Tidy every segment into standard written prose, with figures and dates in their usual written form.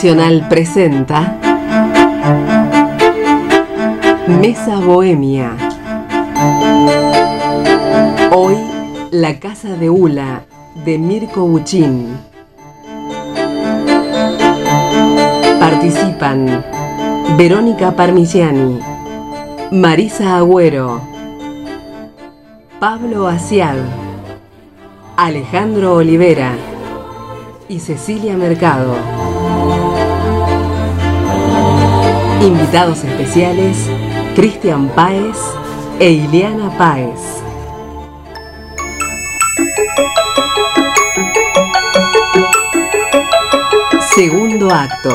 Nacional presenta Mesa Bohemia. Hoy, La Casa de Ula, de Mirko Buchin. Participan Verónica Parmigiani, Marisa Agüero, Pablo Asiad, Alejandro Olivera y Cecilia Mercado. Invitados especiales, Cristian Páez e Ileana Páez. Segundo acto.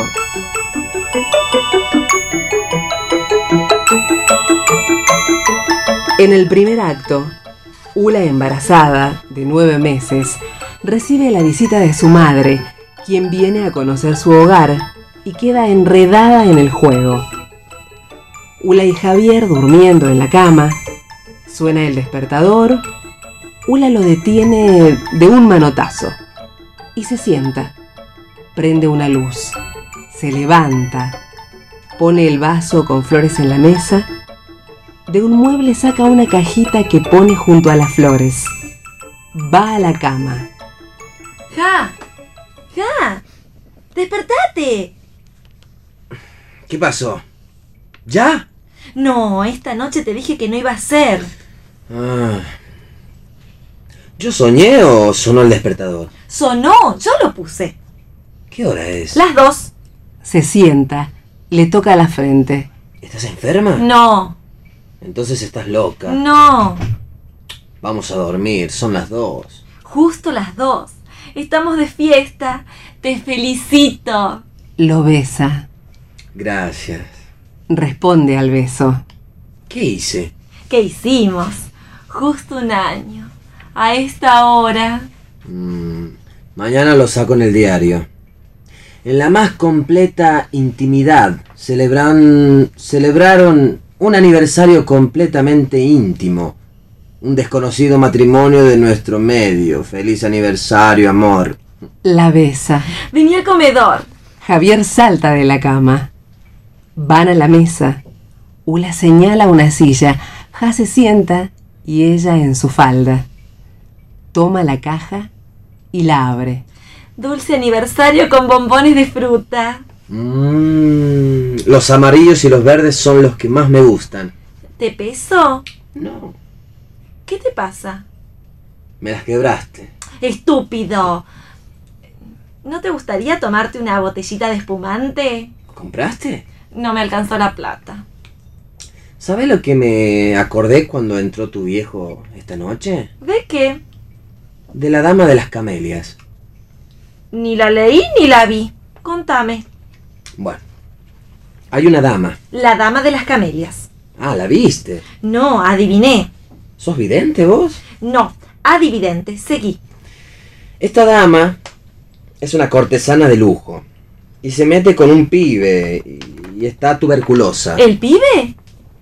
En el primer acto, Ula, embarazada, de 9 meses, recibe la visita de su madre, quien viene a conocer su hogar y queda enredada en el juego. Ula y Javier durmiendo en la cama. Suena el despertador. Ula lo detiene de un manotazo y se sienta. Prende una luz. Se levanta. Pone el vaso con flores en la mesa. De un mueble saca una cajita que pone junto a las flores. Va a la cama. ¡Ja! ¡Despertate! ¿Qué pasó? ¿Ya? No, esta noche te dije que no iba a ser. ¿Yo soñé o sonó el despertador? Sonó, yo lo puse. ¿Qué hora es? Las 2. Se sienta. Le toca la frente. ¿Estás enferma? No. Entonces estás loca. No. Vamos a dormir, son las 2. Justo las 2. Estamos de fiesta. Te felicito. Lo besa. Gracias. Responde al beso. ¿Qué hice? ¿Qué hicimos? Justo un año. A esta hora. Mañana lo saco en el diario. En la más completa intimidad celebraron un aniversario completamente íntimo. Un desconocido matrimonio de nuestro medio. Feliz aniversario, amor. La besa. Vení al comedor. Javier salta de la cama. Van a la mesa. Ula señala una silla. Ja se sienta y ella en su falda. Toma la caja y la abre. Dulce aniversario con bombones de fruta. Los amarillos y los verdes son los que más me gustan. ¿Te pesó? No, ¿Qué te pasa? me las quebraste. Estúpido. ¿No te gustaría tomarte una botellita de espumante? ¿Compraste? No me alcanzó la plata. ¿Sabes lo que me acordé cuando entró tu viejo esta noche? ¿De qué? De la dama de las camelias. Ni la leí ni la vi. Contame. Bueno, hay una dama. La dama de las camelias. Ah, ¿la viste? No, adiviné. ¿Sos vidente vos? No, adividente. Seguí. Esta dama es una cortesana de lujo. Y se mete con un pibe y está tuberculosa. ¿El pibe?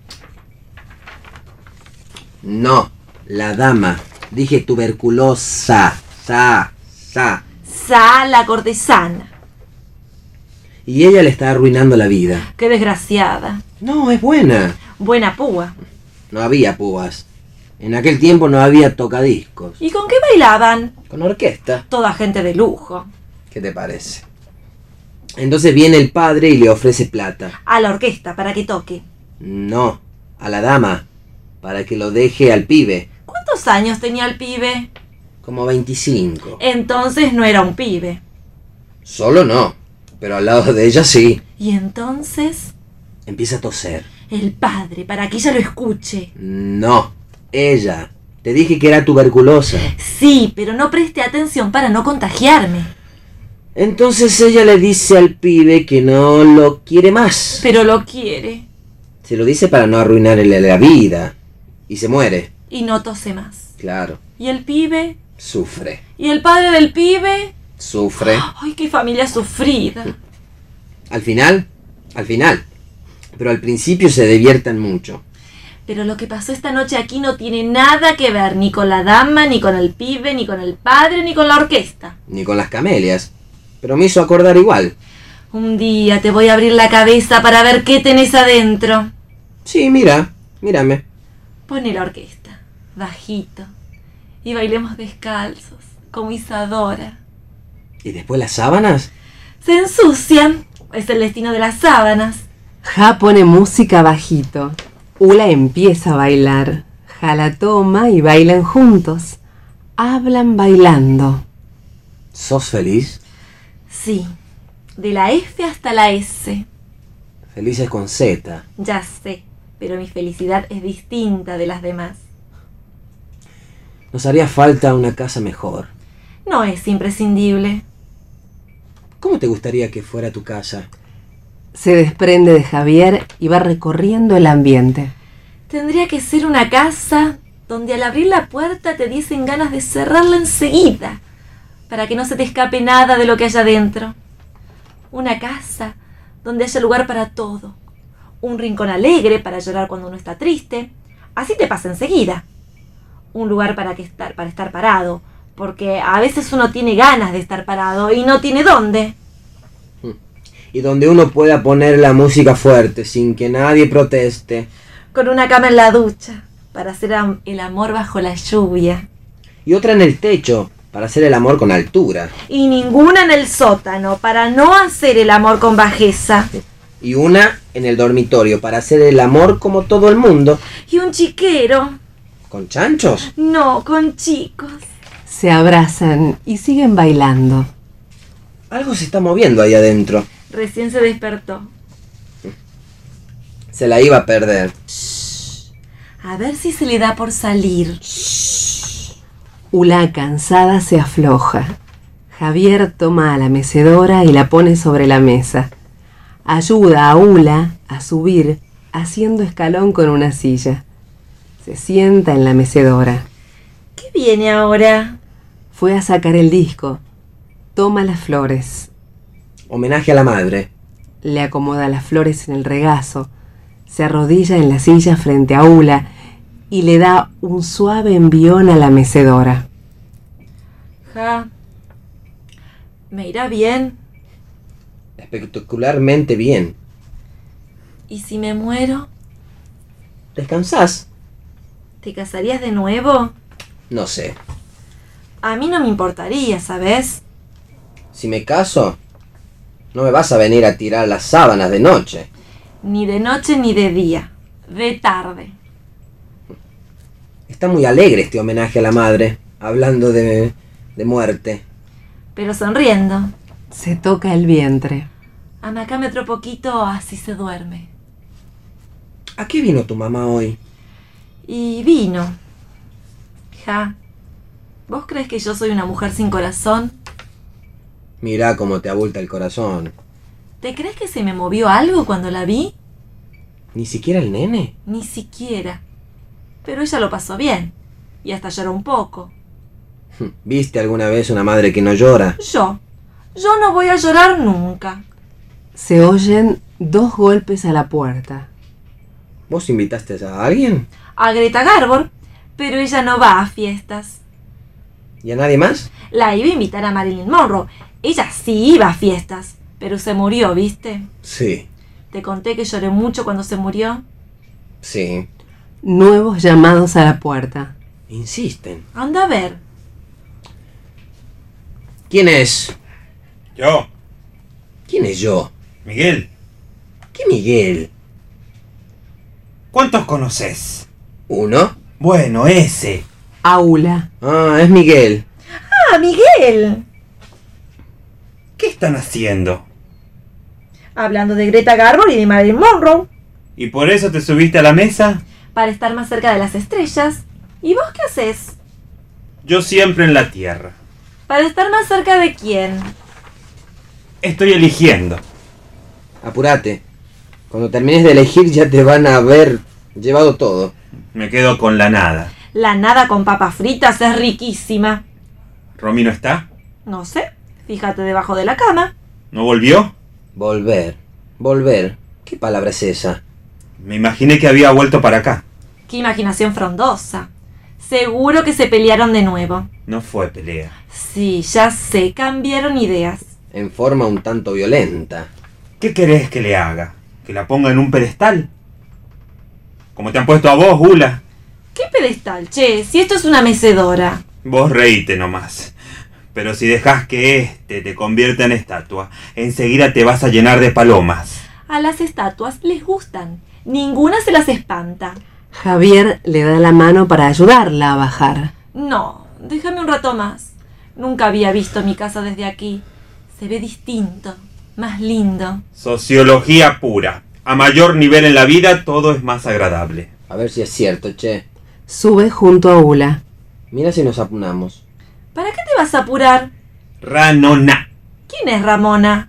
No, la dama. Dije tuberculosa. La cortesana. Y ella le está arruinando la vida. Qué desgraciada. No, es buena. Buena púa. No había púas. En aquel tiempo no había tocadiscos. ¿Y con qué bailaban? Con orquesta. Toda gente de lujo. ¿Qué te parece? Entonces viene el padre y le ofrece plata. A la orquesta, para que toque. No, a la dama. Para que lo deje al pibe. ¿Cuántos años tenía el pibe? Como 25. Entonces no era un pibe. Solo no. Pero al lado de ella sí. Y entonces, Empieza a toser. el padre, para que ella lo escuche. No, ella. Te dije que era tuberculosa. Sí, pero no preste atención para no contagiarme. Entonces ella le dice al pibe que no lo quiere más. Pero lo quiere. Se lo dice para no arruinarle la vida. Y se muere. Y no tose más. Claro. ¿Y el pibe? Sufre. ¿Y el padre del pibe? Sufre. ¡Ay, qué familia sufrida! Al final. Pero al principio se divierten mucho. Pero lo que pasó esta noche aquí no tiene nada que ver ni con la dama, ni con el pibe, ni con el padre, ni con la orquesta. Ni con las camelias. Pero me hizo acordar igual. Un día te voy a abrir la cabeza para ver qué tenés adentro. Sí, mírame. Pone la orquesta, bajito, y bailemos descalzos, como Isadora. ¿Y después las sábanas? Se ensucian, es el destino de las sábanas. Ja pone música bajito. Ula empieza a bailar. Ja la toma y bailan juntos. Hablan bailando. ¿Sos feliz? Sí, de la F hasta la S. Felices con Z. Ya sé, pero mi felicidad es distinta de las demás. Nos haría falta una casa mejor. No es imprescindible. ¿Cómo te gustaría que fuera tu casa? Se desprende de Javier y va recorriendo el ambiente. Tendría que ser una casa donde al abrir la puerta te diesen ganas de cerrarla enseguida, para que no se te escape nada de lo que hay adentro. Una casa donde haya lugar para todo. Un rincón alegre para llorar cuando uno está triste. Así te pasa enseguida. Un lugar para estar parado, porque a veces uno tiene ganas de estar parado y no tiene dónde. Y donde uno pueda poner la música fuerte sin que nadie proteste. Con una cama en la ducha, para hacer el amor bajo la lluvia. Y otra en el techo, para hacer el amor con altura. Y ninguna en el sótano, para no hacer el amor con bajeza. Y una en el dormitorio, para hacer el amor como todo el mundo. Y un chiquero. ¿Con chanchos? No, con chicos. Se abrazan y siguen bailando. Algo se está moviendo ahí adentro. Recién se despertó. Se la iba a perder. A ver si se le da por salir. Ula, cansada, se afloja. Javier toma a la mecedora y la pone sobre la mesa. Ayuda a Ula a subir, haciendo escalón con una silla. Se sienta en la mecedora. ¿Qué viene ahora? Fue a sacar el disco. Toma las flores. Homenaje a la madre. Le acomoda las flores en el regazo. Se arrodilla en la silla frente a Ula y le da un suave envión a la mecedora. Ja. ¿Me irá bien? Espectacularmente bien. ¿Y si me muero? ¿Descansás? ¿Te casarías de nuevo? No sé. A mí no me importaría, ¿sabes? Si me caso, no me vas a venir a tirar las sábanas de noche. Ni de noche ni de día. De tarde. Está muy alegre este homenaje a la madre, hablando de muerte. Pero sonriendo. Se toca el vientre. Amacame otro poquito, así se duerme. ¿A qué vino tu mamá hoy? Y vino. Ja. ¿Vos crees que yo soy una mujer sin corazón? Mirá cómo te abulta el corazón. ¿Te crees que se me movió algo cuando la vi? ¿Ni siquiera el nene? Ni siquiera. Pero ella lo pasó bien. Y hasta lloró un poco. ¿Viste alguna vez una madre que no llora? Yo no voy a llorar nunca. Se oyen 2 golpes a la puerta. ¿Vos invitaste a alguien? A Greta Garbo, pero ella no va a fiestas. ¿Y a nadie más? La iba a invitar a Marilyn Monroe. Ella sí iba a fiestas, pero se murió, ¿viste? Sí, ¿Te conté que lloré mucho cuando se murió? sí. Nuevos llamados a la puerta. Insisten. Anda a ver. ¿Quién es? Yo, ¿Quién es yo? Miguel. ¿Qué Miguel? ¿Cuántos conoces? ¿Uno? Bueno, ese. Aula. Ah, es Miguel. ¡Ah, Miguel! ¿Qué están haciendo? Hablando de Greta Garbo y de Marilyn Monroe. ¿Y por eso te subiste a la mesa? Para estar más cerca de las estrellas. ¿Y vos qué haces? Yo siempre en la tierra. ¿Para estar más cerca de quién? Estoy eligiendo. Apurate. Cuando termines de elegir ya te van a haber llevado todo. Me quedo con la nada. La nada con papas fritas es riquísima. ¿Romino está? No sé. Fíjate debajo de la cama. ¿No volvió? Volver. Volver. ¿Qué palabra es esa? Me imaginé que había vuelto para acá. Qué imaginación frondosa. Seguro que se pelearon de nuevo. No fue pelea. Sí, ya sé. Cambiaron ideas. En forma un tanto violenta. ¿Qué querés que le haga? ¿Que la ponga en un pedestal? ¿Como te han puesto a vos, Ula? ¿Qué pedestal, che? Si esto es una mecedora. Vos reíte nomás. Pero si dejás que te convierta en estatua, enseguida te vas a llenar de palomas. A las estatuas les gustan. Ninguna se las espanta. Javier le da la mano para ayudarla a bajar. No, déjame un rato más. Nunca había visto mi casa desde aquí. Se ve distinto, más lindo. Sociología pura. A mayor nivel en la vida, todo es más agradable. A ver si es cierto, che. Sube junto a Ula. Mira si nos apuramos. ¿Para qué te vas a apurar? Ranona. ¿Quién es Ramona?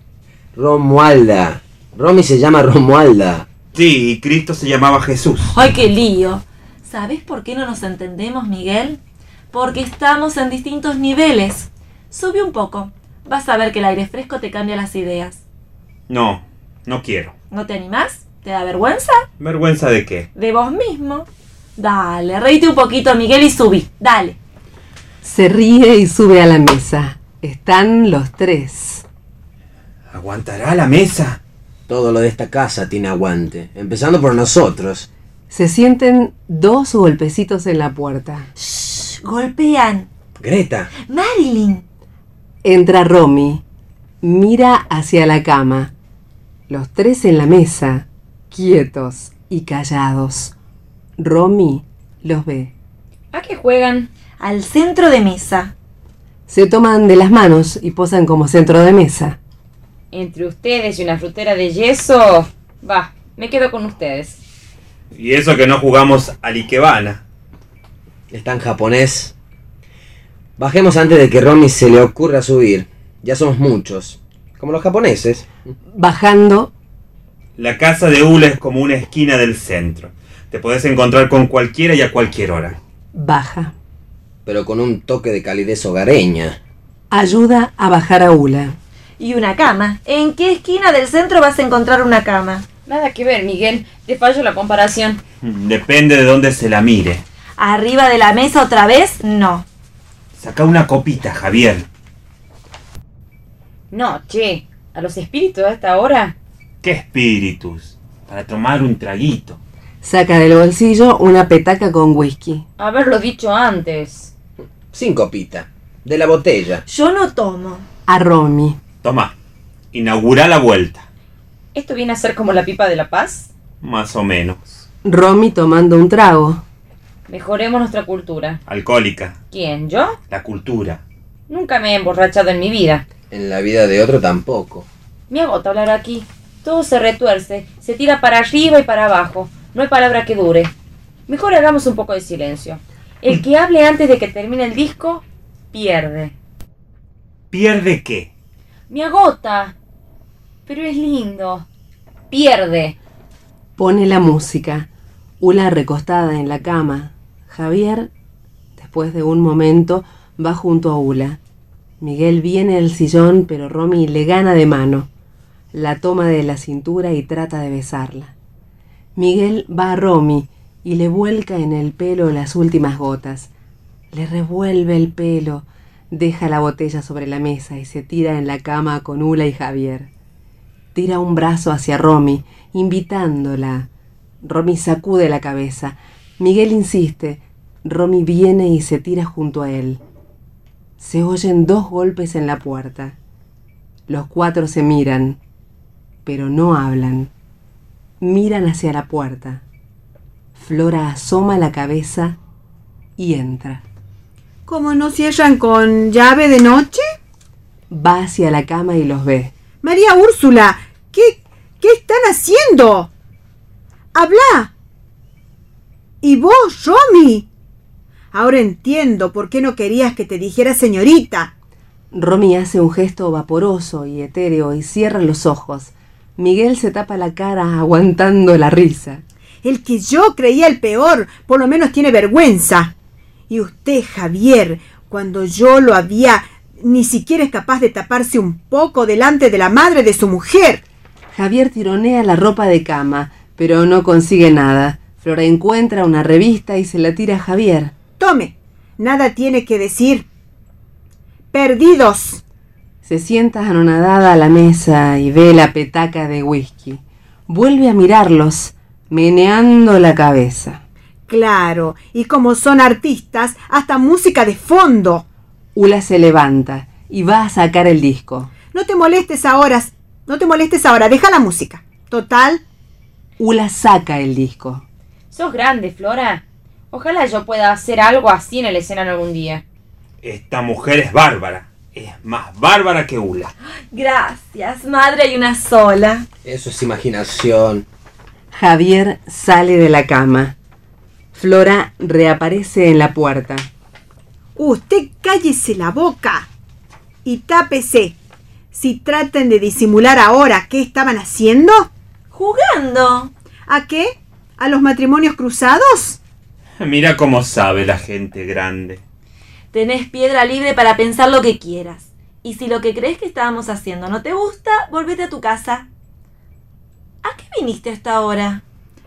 Romualda. Romy se llama Romualda. Sí, y Cristo se llamaba Jesús. ¡Ay, qué lío! ¿Sabes por qué no nos entendemos, Miguel? Porque estamos en distintos niveles. Sube un poco. Vas a ver que el aire fresco te cambia las ideas. No, no quiero. ¿No te animás? ¿Te da vergüenza? ¿Vergüenza de qué? De vos mismo. Dale, reíte un poquito, Miguel, y subí. Dale. Se ríe y sube a la mesa. Están los tres. ¿Aguantará la mesa? Todo lo de esta casa tiene aguante. Empezando por nosotros. Se sienten 2 golpecitos en la puerta. Shh, golpean. Greta. Marilyn. Entra Romy. Mira hacia la cama. Los tres en la mesa, quietos y callados. Romy los ve. ¿A qué juegan? Al centro de mesa. Se toman de las manos y posan como centro de mesa. Entre ustedes y una frutera de yeso. Va, me quedo con ustedes. Y eso que no jugamos al Ikebana. Está en japonés. Bajemos antes de que Romy se le ocurra subir. Ya somos muchos. Como los japoneses. Bajando, La casa de Ula es como una esquina del centro. Te podés encontrar con cualquiera y a cualquier hora. baja. Pero con un toque de calidez hogareña. Ayuda a bajar a Ula. Y una cama. ¿En qué esquina del centro vas a encontrar una cama? Nada que ver, Miguel. Te fallo la comparación. Depende de dónde se la mire. ¿Arriba de la mesa otra vez? No. Saca una copita, Javier. No, che. ¿A los espíritus a esta hora? ¿Qué espíritus? Para tomar un traguito. Saca del bolsillo una petaca con whisky. Haberlo dicho antes. Sin copita. De la botella. Yo no tomo. A Romy. Toma, inaugura la vuelta. ¿Esto viene a ser como la pipa de la paz? Más o menos. Romy tomando un trago. Mejoremos nuestra cultura. Alcohólica. ¿Quién, yo? La cultura. Nunca me he emborrachado en mi vida. En la vida de otro tampoco. Me agota hablar aquí. Todo se retuerce, se tira para arriba y para abajo. No hay palabra que dure. Mejor hagamos un poco de silencio. El que hable antes de que termine el disco, pierde. ¿Pierde qué? Me agota. Pero es lindo. Pierde. Pone la música. Ula recostada en la cama. Javier, después de un momento, va junto a Ula. Miguel viene al sillón, pero Romy le gana de mano. La toma de la cintura y trata de besarla. Miguel va a Romy y le vuelca en el pelo las últimas gotas. Le revuelve el pelo, deja la botella sobre la mesa y se tira en la cama con Ula y Javier. Tira un brazo hacia Romy, invitándola. Romy sacude la cabeza. Miguel insiste. Romy viene y se tira junto a él. Se oyen 2 golpes en la puerta. Los 4 se miran, pero no hablan. Miran hacia la puerta. Flora asoma la cabeza y entra. ¿Cómo no cierran con llave de noche? Va hacia la cama y los ve. María Úrsula, ¿qué están haciendo? ¡Habla! ¿Y vos, Romy? Ahora entiendo por qué no querías que te dijera señorita. Romy hace un gesto vaporoso y etéreo y cierra los ojos. Miguel se tapa la cara aguantando la risa. El que yo creía el peor, por lo menos tiene vergüenza. Y usted, Javier, cuando yo lo había, ni siquiera es capaz de taparse un poco delante de la madre de su mujer. Javier tironea la ropa de cama, pero no consigue nada. Flora encuentra una revista y se la tira a Javier. Tome, nada tiene que decir. Perdidos. Se sienta anonadada a la mesa y ve la petaca de whisky. Vuelve a mirarlos, meneando la cabeza. Claro, y como son artistas, hasta música de fondo. Ula se levanta y va a sacar el disco. No te molestes ahora, deja la música. Total. Ula saca el disco. Sos grande, Flora. Ojalá yo pueda hacer algo así en el escenario algún día. Esta mujer es bárbara. Es más bárbara que Ula. Gracias, madre, hay una sola. Eso es imaginación. Javier sale de la cama. Flora reaparece en la puerta. Usted cállese la boca y tápese. Si traten de disimular ahora qué estaban haciendo. Jugando. ¿A qué? ¿A los matrimonios cruzados? Mira cómo sabe la gente grande. Tenés piedra libre para pensar lo que quieras. Y si lo que crees que estábamos haciendo no te gusta, volvete a tu casa. ¿A qué viniste hasta ahora?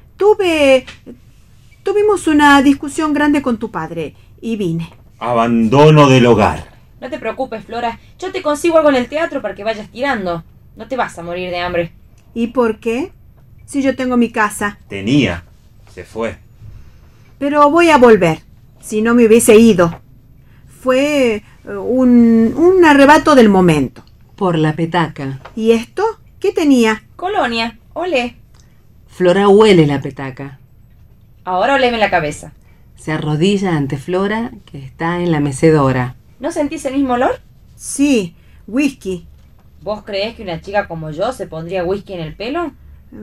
Tuvimos una discusión grande con tu padre y vine. Abandono del hogar. No te preocupes, Flora. Yo te consigo algo en el teatro para que vayas tirando. No te vas a morir de hambre. ¿Y por qué? Si yo tengo mi casa. Tenía. Se fue. Pero voy a volver. Si no me hubiese ido. Fue un arrebato del momento. Por la petaca. ¿Y esto? ¿Qué tenía? Colonia, olé. Flora huele la petaca. Ahora oleme la cabeza. Se arrodilla ante Flora, que está en la mecedora. ¿No sentís el mismo olor? Sí, whisky. ¿Vos creés que una chica como yo se pondría whisky en el pelo?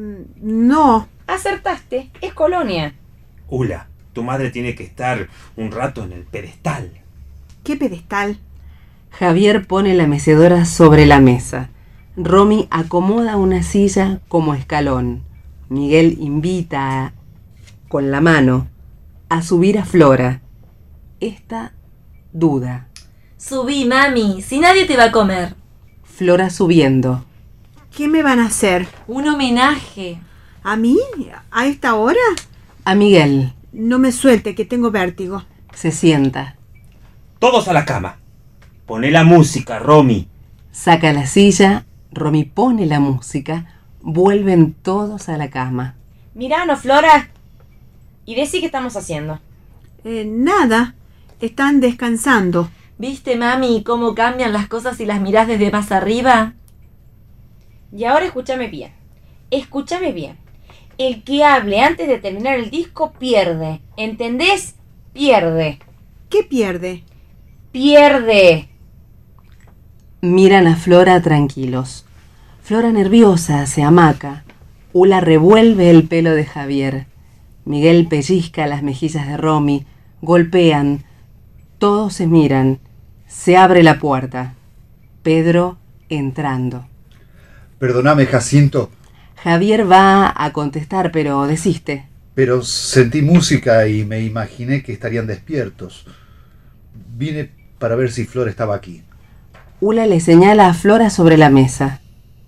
No. Acertaste, es colonia. Ula, tu madre tiene que estar un rato en el pedestal. ¿Qué pedestal? Javier pone la mecedora sobre la mesa. Romy acomoda una silla como escalón. Miguel invita con la mano a subir a Flora. Esta duda. Subí, mami, si nadie te va a comer. Flora subiendo. ¿Qué me van a hacer? Un homenaje. ¿A mí? ¿A esta hora? A Miguel. No me suelte, que tengo vértigo. Se sienta. Todos a la cama. Poné la música, Romy. Saca la silla. Romy pone la música. Vuelven todos a la cama. Miranos, Flora. Y decí qué estamos haciendo. Nada. Están descansando. ¿Viste, mami, cómo cambian las cosas si las mirás desde más arriba? Y ahora escúchame bien. Escúchame bien. El que hable antes de terminar el disco pierde. ¿Entendés? Pierde. ¿Qué pierde? Pierde. Miran a Flora tranquilos. Flora nerviosa se hamaca. Ula revuelve el pelo de Javier. Miguel pellizca las mejillas de Romy. Golpean. Todos se miran. Se abre la puerta. Pedro entrando. Perdóname, Jacinto, Javier va a contestar, pero desiste. pero sentí música y me imaginé que estarían despiertos. Vine para ver si Flor estaba aquí. Ula le señala a Flora sobre la mesa.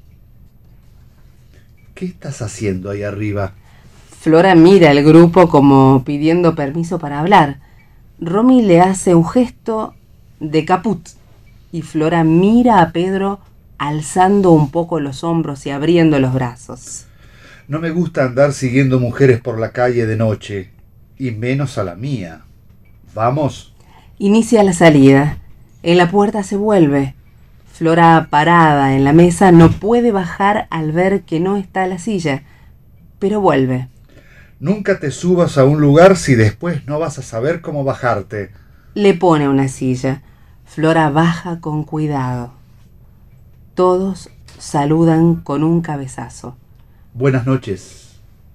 ¿Qué estás haciendo ahí arriba? Flora mira al grupo como pidiendo permiso para hablar. Romy le hace un gesto de caput y Flora mira a Pedro alzando un poco los hombros y abriendo los brazos. No me gusta andar siguiendo mujeres por la calle de noche, y menos a la mía. ¿Vamos? Inicia la salida. En la puerta se vuelve. Flora, parada en la mesa, no puede bajar al ver que no está la silla, pero vuelve. Nunca te subas a un lugar si después no vas a saber cómo bajarte. Le pone una silla. Flora baja con cuidado. Todos saludan con un cabezazo. Buenas noches.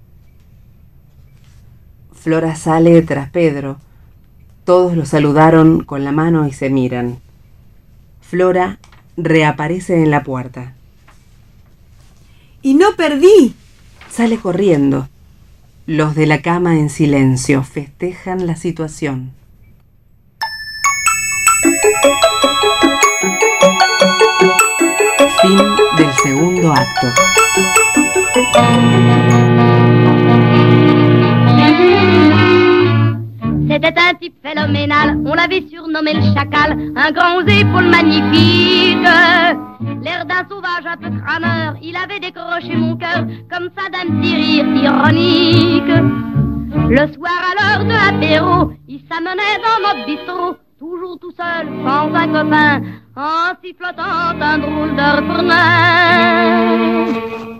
Flora sale tras Pedro. Todos lo saludaron con la mano y se miran. Flora reaparece en la puerta. ¡Y no perdí! Sale corriendo. Los de la cama en silencio festejan la situación. Fin del segundo acto. Se C'était un type phénoménal, on l'avait surnommé le chacal, un grand aux épaules magnifiques. L'air d'un sauvage un peu crâneur, il avait décroché mon cœur comme ça d'un petit rire ironique. Le soir à l'heure de l'apéro, il s'amenait dans notre bistrot, toujours tout seul, sans un copain, en sifflotant un drôle de refrain.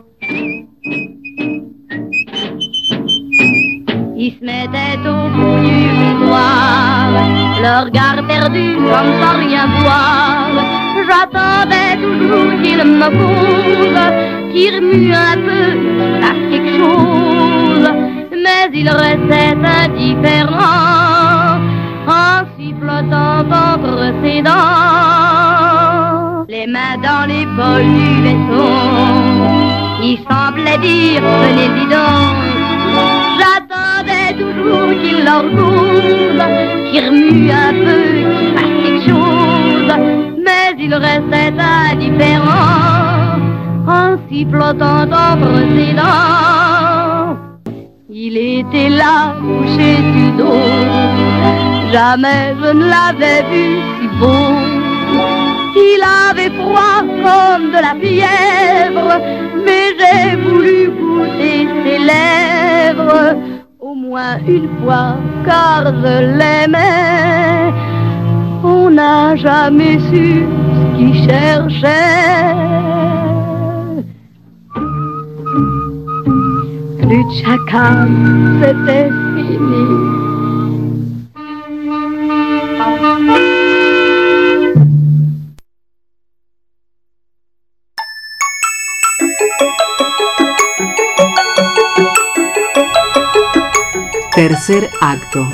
Il se mettait au bout du comptoir, le regard perdu comme sans rien voir. J'attendais toujours qu'il me cause, qu'il remue un peu, qu'il fasse quelque chose. Mais il restait indifférent, en sifflotant entre ses dents, les mains dans les poches du veston. Il semblait dire, venez dis donc. J'attendais toujours qu'il leur cause, qu'il remue un peu, qu'il fasse quelque chose. Mais il restait indifférent, en sifflotant entre ses dents. Il était là, couché du dos, jamais je ne l'avais vu si beau. Il avait froid comme de la fièvre, mais j'ai voulu goûter ses lèvres, au moins une fois, car je l'aimais. On n'a jamais su ce qu'il cherchait. Plus de chacal, c'était fini. Tercer acto.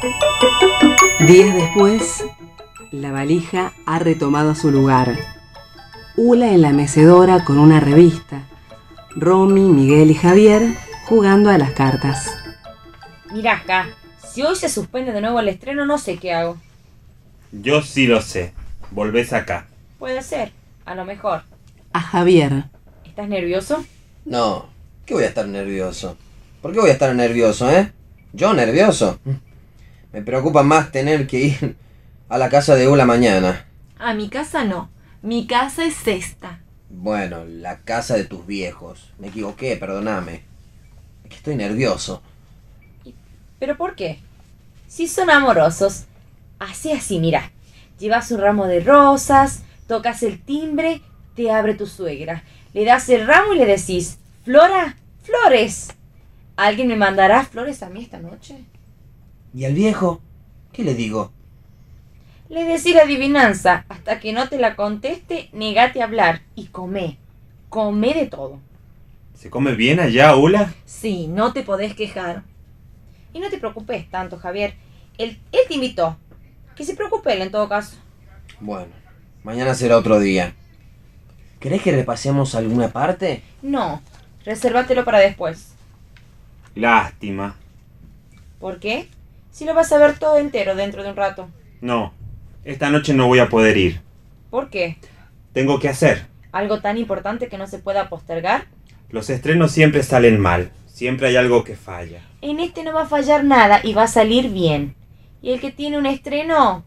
Días después, la valija ha retomado su lugar. Ula en la mecedora con una revista. Romy, Miguel y Javier jugando a las cartas. Mirá acá, si hoy se suspende de nuevo el estreno, no sé qué hago. Yo sí lo sé. Volvés acá. Puede ser, a lo mejor. A Javier. ¿Estás nervioso? No, ¿qué voy a estar nervioso? ¿Por qué voy a estar nervioso, ¿Yo nervioso? Me preocupa más tener que ir a la casa de Ula mañana. A mi casa no. Mi casa es esta. Bueno, la casa de tus viejos. Me equivoqué, perdóname. Es que estoy nervioso. ¿Pero por qué? Si son amorosos. Así, mira. Llevas un ramo de rosas, tocas el timbre, te abre tu suegra. Le das el ramo y le decís, Flora, flores. ¿Alguien me mandará flores a mí esta noche? ¿Y al viejo? ¿Qué le digo? Le decís la adivinanza. Hasta que no te la conteste, negate a hablar. Y come. Come de todo. ¿Se come bien allá, Ula? Sí, no te podés quejar. Y no te preocupes tanto, Javier. Él te invitó. Que se preocupe él en todo caso. Bueno, mañana será otro día. ¿Querés que repasemos alguna parte? No, resérvatelo para después. Lástima. ¿Por qué? Si lo vas a ver todo entero dentro de un rato. No, esta noche no voy a poder ir. ¿Por qué? Tengo que hacer. ¿Algo tan importante que no se pueda postergar? Los estrenos siempre salen mal. Siempre hay algo que falla. En este no va a fallar nada y va a salir bien. Y el que tiene un estreno...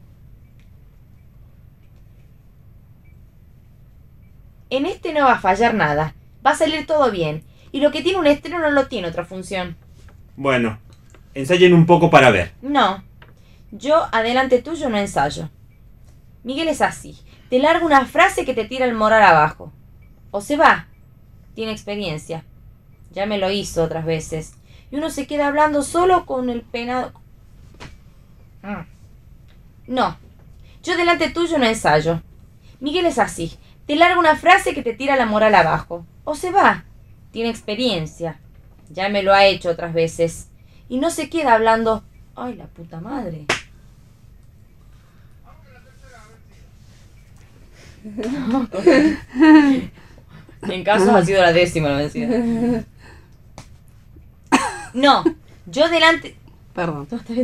En este no va a fallar nada. Va a salir todo bien. Y lo que tiene un estreno no lo tiene otra función. Bueno, ensayen un poco para ver. No. Yo, adelante tuyo, no ensayo. Miguel es así. Te larga una frase que te tira el moral abajo. O se va. Tiene experiencia. Ya me lo hizo otras veces. Y uno se queda hablando solo con el penado... No. Yo delante tuyo no ensayo. Miguel es así. Te larga una frase que te tira la moral abajo. O se va. Tiene experiencia. Ya me lo ha hecho otras veces. Y no se queda hablando... ¡Ay, la puta madre! En caso ha sido la 10ª, lo decía. No, yo delante... Perdón.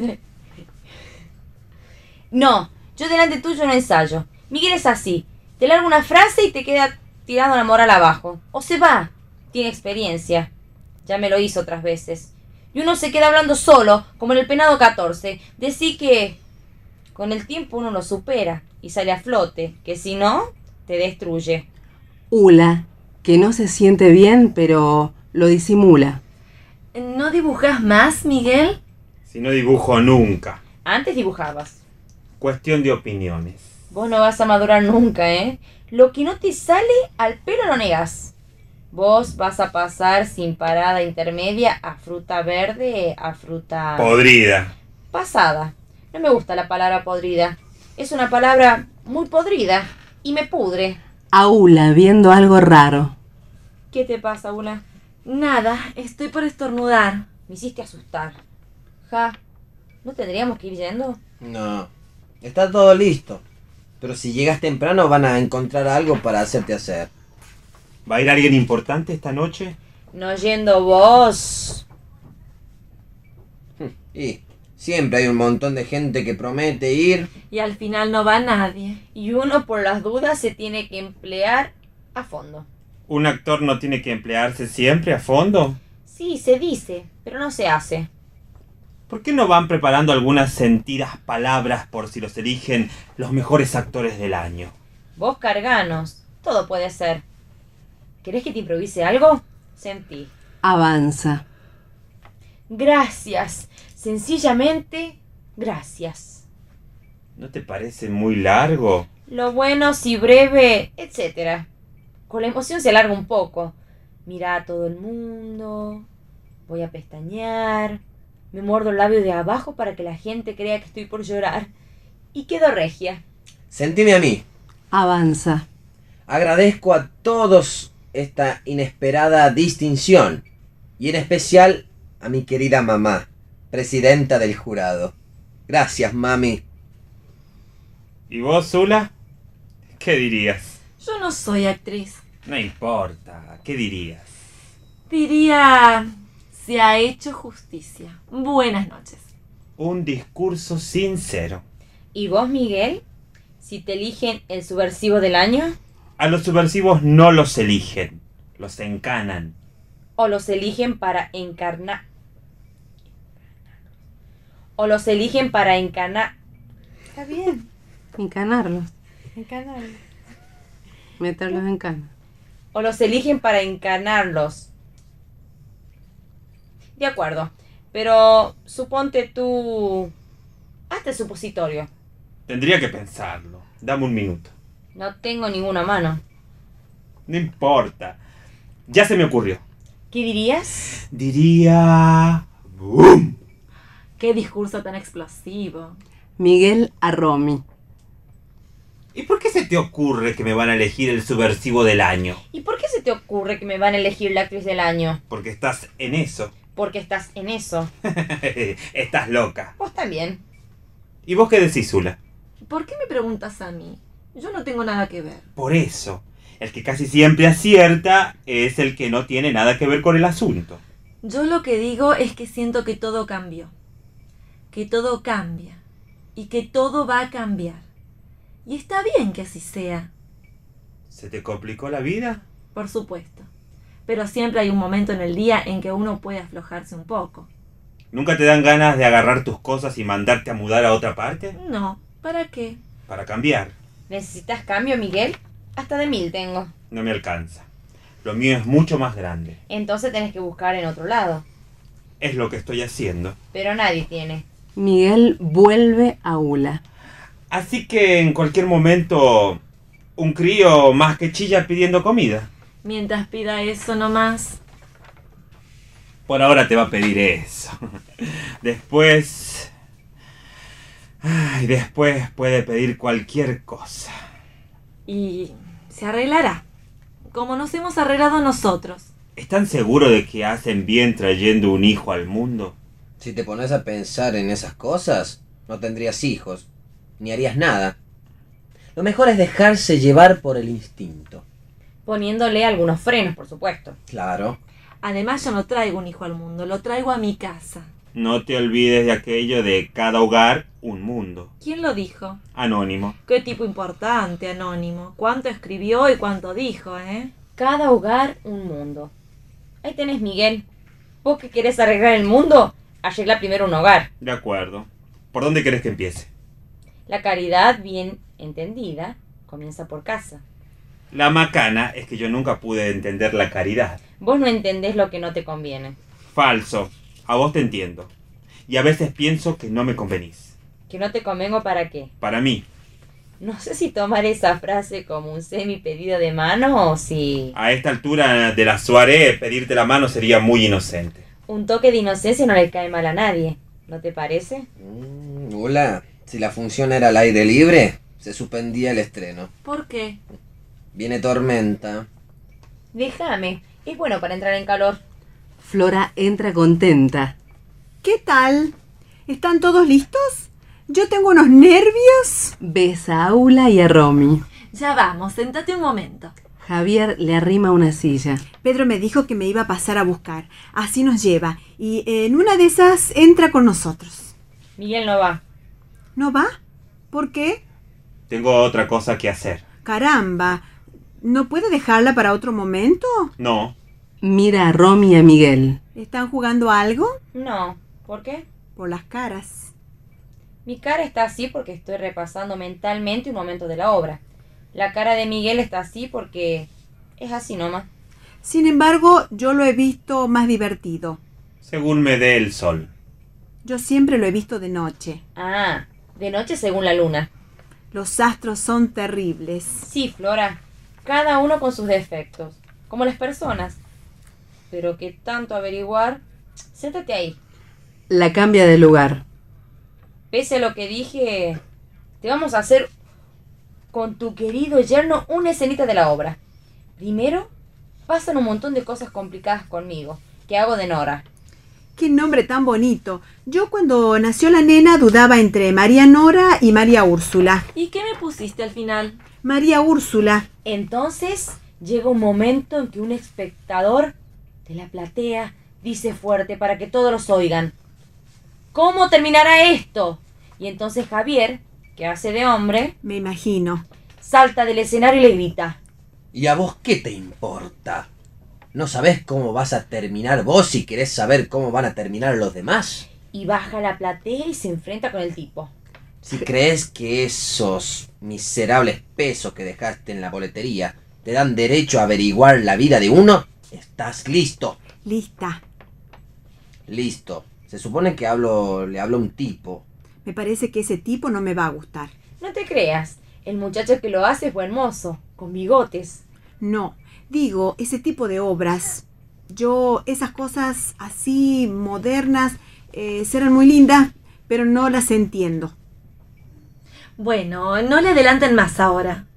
No, yo delante tuyo no ensayo. Miguel es así. Te larga una frase y te queda tirando la moral abajo. O se va. Tiene experiencia. Ya me lo hizo otras veces. y uno se queda hablando solo, como en el penado 14. Decí que con el tiempo uno lo supera y sale a flote, que si no, te destruye. Ula, que no se siente bien, pero lo disimula. ¿No dibujas más, Miguel? Si no dibujo nunca. Antes dibujabas. Cuestión de opiniones. Vos no vas a madurar nunca, ¿eh? Lo que no te sale, al pelo lo negás. Vos vas a pasar sin parada intermedia a fruta verde, a fruta... Podrida. pasada. No me gusta la palabra podrida. Es una palabra muy podrida y me pudre. A Ula viendo algo raro. ¿Qué te pasa, Ula? Nada, estoy por estornudar. Me hiciste asustar. Ja, ¿no tendríamos que ir yendo? No, está todo listo. Pero si llegas temprano van a encontrar algo para hacerte hacer. ¿Va a ir alguien importante esta noche? No yendo vos. Y siempre hay un montón de gente que promete ir. Y al final no va nadie. Y uno por las dudas se tiene que emplear a fondo. ¿Un actor no tiene que emplearse siempre a fondo? Sí, se dice, pero no se hace. ¿Por qué no van preparando algunas sentidas palabras por si los eligen los mejores actores del año? Vos carganos, todo puede ser. ¿Querés que te improvise algo? Sentí. Avanza. Gracias, sencillamente, gracias. ¿No te parece muy largo? Lo bueno, si breve, etcétera. Con la emoción se alarga un poco. Mira a todo el mundo. Voy a pestañear. Me muerdo el labio de abajo para que la gente crea que estoy por llorar. Y quedo regia. Sentime a mí. Avanza. Agradezco a todos esta inesperada distinción. Y en especial a mi querida mamá, presidenta del jurado. Gracias, mami. ¿Y vos, Zula? ¿Qué dirías? Yo no soy actriz. No importa. ¿Qué dirías? Diría... se ha hecho justicia. Buenas noches. Un discurso sincero. ¿Y vos, Miguel? Si te eligen el subversivo del año, A los subversivos no los eligen, los encanan. o los eligen para encarnar. O los eligen para encanar. Está bien, Encanarlos. encanarlos. Meterlos en cana. O los eligen para encanarlos. De acuerdo, pero suponte tú... hazte el supositorio. Tendría que pensarlo. Dame un minuto. No tengo ninguna mano. No importa. Ya se me ocurrió. ¿Qué dirías? Diría... ¡Bum! Qué discurso tan explosivo. Miguel a Romy. ¿Y por qué se te ocurre que me van a elegir el subversivo del año? ¿Y por qué se te ocurre que me van a elegir la actriz del año? Porque estás en eso. Porque estás en eso. Estás loca. Vos también. ¿Y vos qué decís, Zula? ¿Por qué me preguntas a mí? Yo no tengo nada que ver. Por eso. El que casi siempre acierta es el que no tiene nada que ver con el asunto. Yo lo que digo es que siento que todo cambió. Que todo cambia. Y que todo va a cambiar. Y está bien que así sea, ¿Se te complicó la vida? por supuesto. Pero siempre hay un momento en el día en que uno puede aflojarse un poco. ¿Nunca te dan ganas de agarrar tus cosas y mandarte a mudar a otra parte? No, ¿para qué? Para cambiar. ¿Necesitas cambio, Miguel? Hasta de 1000 tengo. No me alcanza. Lo mío es mucho más grande. Entonces tenés que buscar en otro lado. Es lo que estoy haciendo. Pero nadie tiene. Miguel vuelve a Ula. Así que en cualquier momento, un crío más que chilla pidiendo comida. Mientras pida eso nomás. Por ahora te va a pedir eso. Después... después puede pedir cualquier cosa. Y se arreglará. Como nos hemos arreglado nosotros. ¿Están seguros de que hacen bien trayendo un hijo al mundo? Si te pones a pensar en esas cosas, no tendrías hijos, ni harías nada. Lo mejor es dejarse llevar por el instinto. Poniéndole algunos frenos, por supuesto. Claro. Además yo no traigo un hijo al mundo, lo traigo a mi casa. No te olvides de aquello de cada hogar, un mundo. ¿Quién lo dijo? Anónimo. Qué tipo importante, Anónimo. ¿Cuánto escribió y cuánto dijo, eh? Cada hogar, un mundo. Ahí tenés, Miguel. Vos que querés arreglar el mundo, arregla primero un hogar. De acuerdo. ¿Por dónde querés que empiece? La caridad, bien entendida, comienza por casa. La macana es que yo nunca pude entender la caridad. Vos no entendés lo que no te conviene. Falso. A vos te entiendo. Y a veces pienso que no me convenís. ¿Que no te convengo para qué? Para mí. No sé si tomar esa frase como un semi pedido de mano o si... A esta altura de la soirée, pedirte la mano sería muy inocente. Un toque de inocencia no le cae mal a nadie, ¿no te parece? Hola, si la función era al aire libre, se suspendía el estreno. ¿Por qué? Viene tormenta. Déjame, es bueno para entrar en calor. Flora entra contenta. ¿Qué tal? ¿Están todos listos? Yo tengo unos nervios. Besa a Aula y a Romy. Ya vamos, sentate un momento. Javier le arrima una silla. Pedro me dijo que me iba a pasar a buscar. Así nos lleva. Y en una de esas entra con nosotros. Miguel no va. ¿No va? ¿Por qué? Tengo otra cosa que hacer. Caramba. ¿No puede dejarla para otro momento? No. Mira a Romy y a Miguel. ¿Están jugando a algo? No. ¿Por qué? Por las caras. Mi cara está así porque estoy repasando mentalmente un momento de la obra. La cara de Miguel está así porque es así nomás. Sin embargo, yo lo he visto más divertido. Según me dé el sol. Yo siempre lo he visto de noche. Ah, de noche según la luna. Los astros son terribles. Sí, Flora. Cada uno con sus defectos. Como las personas. Pero que tanto averiguar. Siéntate ahí. La cambia de lugar. Pese a lo que dije, te vamos a hacer con tu querido yerno una escenita de la obra. Primero, pasan un montón de cosas complicadas conmigo, que hago de Nora. ¡Qué nombre tan bonito! Yo cuando nació la nena dudaba entre María Nora y María Úrsula. ¿Y qué me pusiste al final? María Úrsula. Entonces, llega un momento en que un espectador de la platea dice fuerte para que todos los oigan: ¿cómo terminará esto? Y entonces Javier, que hace de hombre, Me imagino. salta del escenario y le grita: ¿Y a vos qué te importa? ¿No sabés cómo vas a terminar vos y querés saber cómo van a terminar los demás? y baja a la platea y se enfrenta con el tipo. Si crees que esos miserables pesos que dejaste en la boletería te dan derecho a averiguar la vida de uno, estás listo. Lista. Listo. Se supone que le hablo a un tipo. Me parece que ese tipo no me va a gustar. No te creas, el muchacho que lo hace es buen mozo, con bigotes. No, digo, ese tipo de obras. Yo, esas cosas así modernas, serán muy lindas, pero no las entiendo. Bueno, no le adelanten más ahora.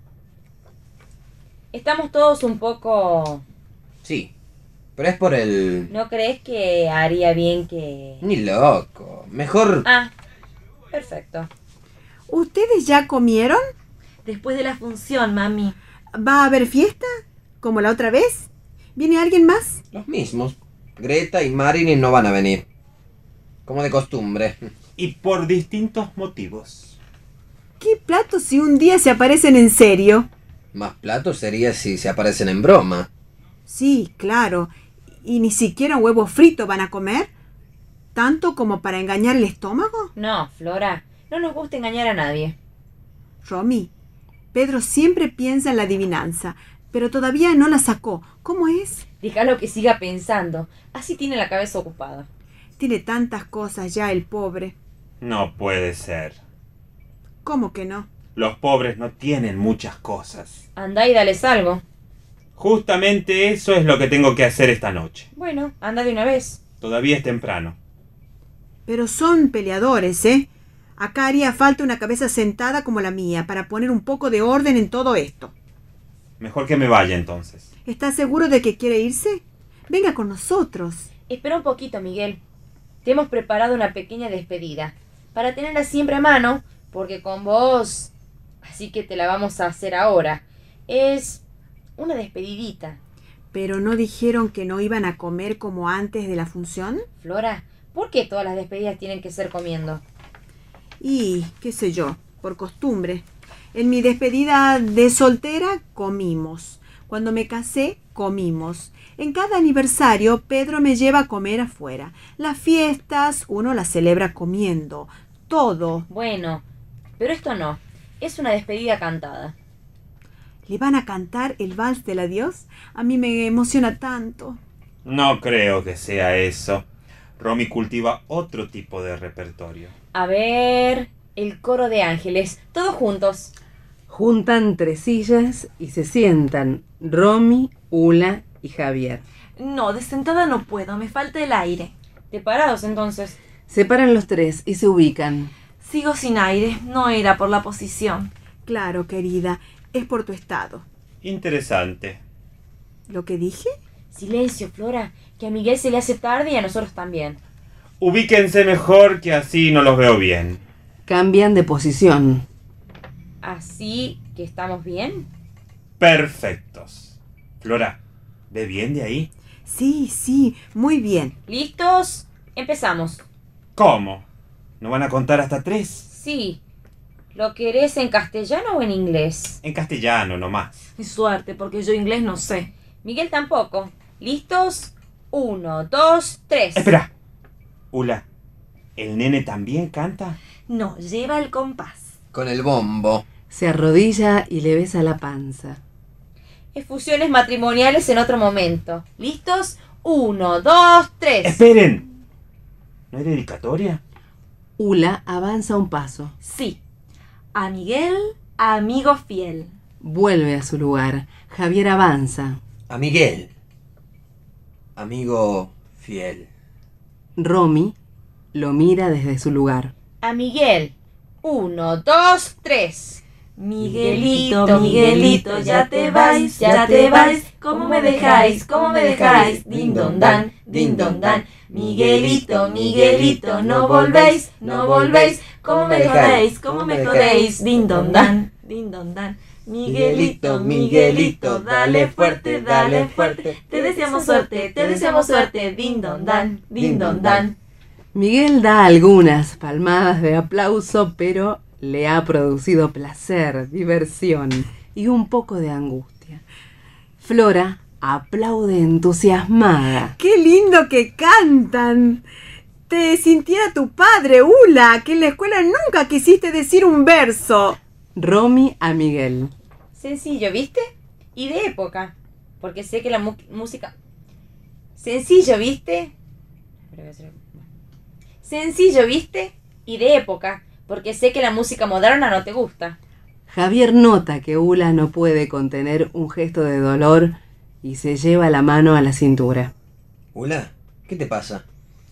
Estamos todos un poco... Sí, pero es por el... ¿No crees que haría bien que...? Ni loco. Mejor... Ah, perfecto. ¿Ustedes ya comieron? Después de la función, mami. ¿Va a haber fiesta? ¿Como la otra vez? ¿Viene alguien más? Los mismos. Greta y Marilyn no van a venir. Como de costumbre. Y por distintos motivos. ¿Qué platos si un día se aparecen en serio? Más platos sería si se aparecen en broma. Sí, claro. ¿Y ni siquiera un huevo frito van a comer? ¿Tanto como para engañar el estómago? No, Flora, no nos gusta engañar a nadie. Romy, Pedro siempre piensa en la adivinanza, pero todavía no la sacó. ¿Cómo es? Déjalo que siga pensando, así tiene la cabeza ocupada. Tiene tantas cosas ya el pobre. No puede ser. ¿Cómo que no? Los pobres no tienen muchas cosas. Anda y dales algo. Justamente eso es lo que tengo que hacer esta noche. Bueno, anda de una vez. Todavía es temprano. Pero son peleadores, ¿eh? Acá haría falta una cabeza sentada como la mía para poner un poco de orden en todo esto. Mejor que me vaya entonces. ¿Estás seguro de que quiere irse? Venga con nosotros. Espera un poquito, Miguel. Te hemos preparado una pequeña despedida, para tenerla siempre a mano, porque con vos... Así que te la vamos a hacer ahora. Es una despedidita. ¿Pero no dijeron que no iban a comer como antes de la función? Flora, ¿por qué todas las despedidas tienen que ser comiendo? Y, qué sé yo, por costumbre. En mi despedida de soltera comimos. Cuando me casé, comimos. En cada aniversario, Pedro me lleva a comer afuera. Las fiestas, uno las celebra comiendo. Todo. Bueno, pero esto no. Es una despedida cantada. ¿Le van a cantar el vals del adiós? A mí me emociona tanto. No creo que sea eso. Romy cultiva otro tipo de repertorio. A ver, el coro de ángeles. Todos juntos. Juntan 3 sillas y se sientan Romy, Ula y Javier. No, de sentada no puedo, me falta el aire. De parados, entonces. Se paran los 3 y se ubican. Sigo sin aire, no era por la posición. Claro, querida, es por tu estado. Interesante. ¿Lo que dije? Silencio, Flora, que a Miguel se le hace tarde y a nosotros también. Ubíquense mejor, que así no los veo bien. Cambian de posición. ¿Así que estamos bien? Perfectos. Flora, ¿ve bien de ahí? Sí, muy bien. ¿Listos? Empezamos. ¿Cómo? ¿No van a contar hasta 3? Sí. ¿Lo querés en castellano o en inglés? En castellano nomás. Es suerte, porque yo inglés no sé. Miguel tampoco. ¿Listos? 1, 2, 3. Espera. Ula, ¿el nene también canta? No, lleva el compás. Con el bombo. Se arrodilla y le besa la panza. Efusiones matrimoniales en otro momento. ¿Listos? 1, 2, 3. ¡Esperen! ¿No hay dedicatoria? Ula avanza un paso. Sí. A Miguel, amigo fiel. Vuelve a su lugar. Javier avanza. A Miguel. Amigo fiel. Romy lo mira desde su lugar. A Miguel. 1, 2, 3. Miguelito, Miguelito, ya te vais, ¿cómo me dejáis, din don dan, Miguelito, Miguelito, no volvéis, ¿cómo me jodéis, din don dan, Miguelito, Miguelito, dale fuerte, te deseamos suerte, din don dan. Miguel da algunas palmadas de aplauso, pero le ha producido placer, diversión y un poco de angustia. Flora aplaude entusiasmada. ¡Qué lindo que cantan! Te sintiera tu padre, Ula, que en la escuela nunca quisiste decir un verso. Romy a Miguel. Sencillo, ¿viste? Y de época. Porque sé que la música... Sencillo, ¿viste? Sencillo, ¿viste? Y de época. Porque sé que la música moderna no te gusta. Javier nota que Ula no puede contener un gesto de dolor y se lleva la mano a la cintura. Ula, ¿qué te pasa?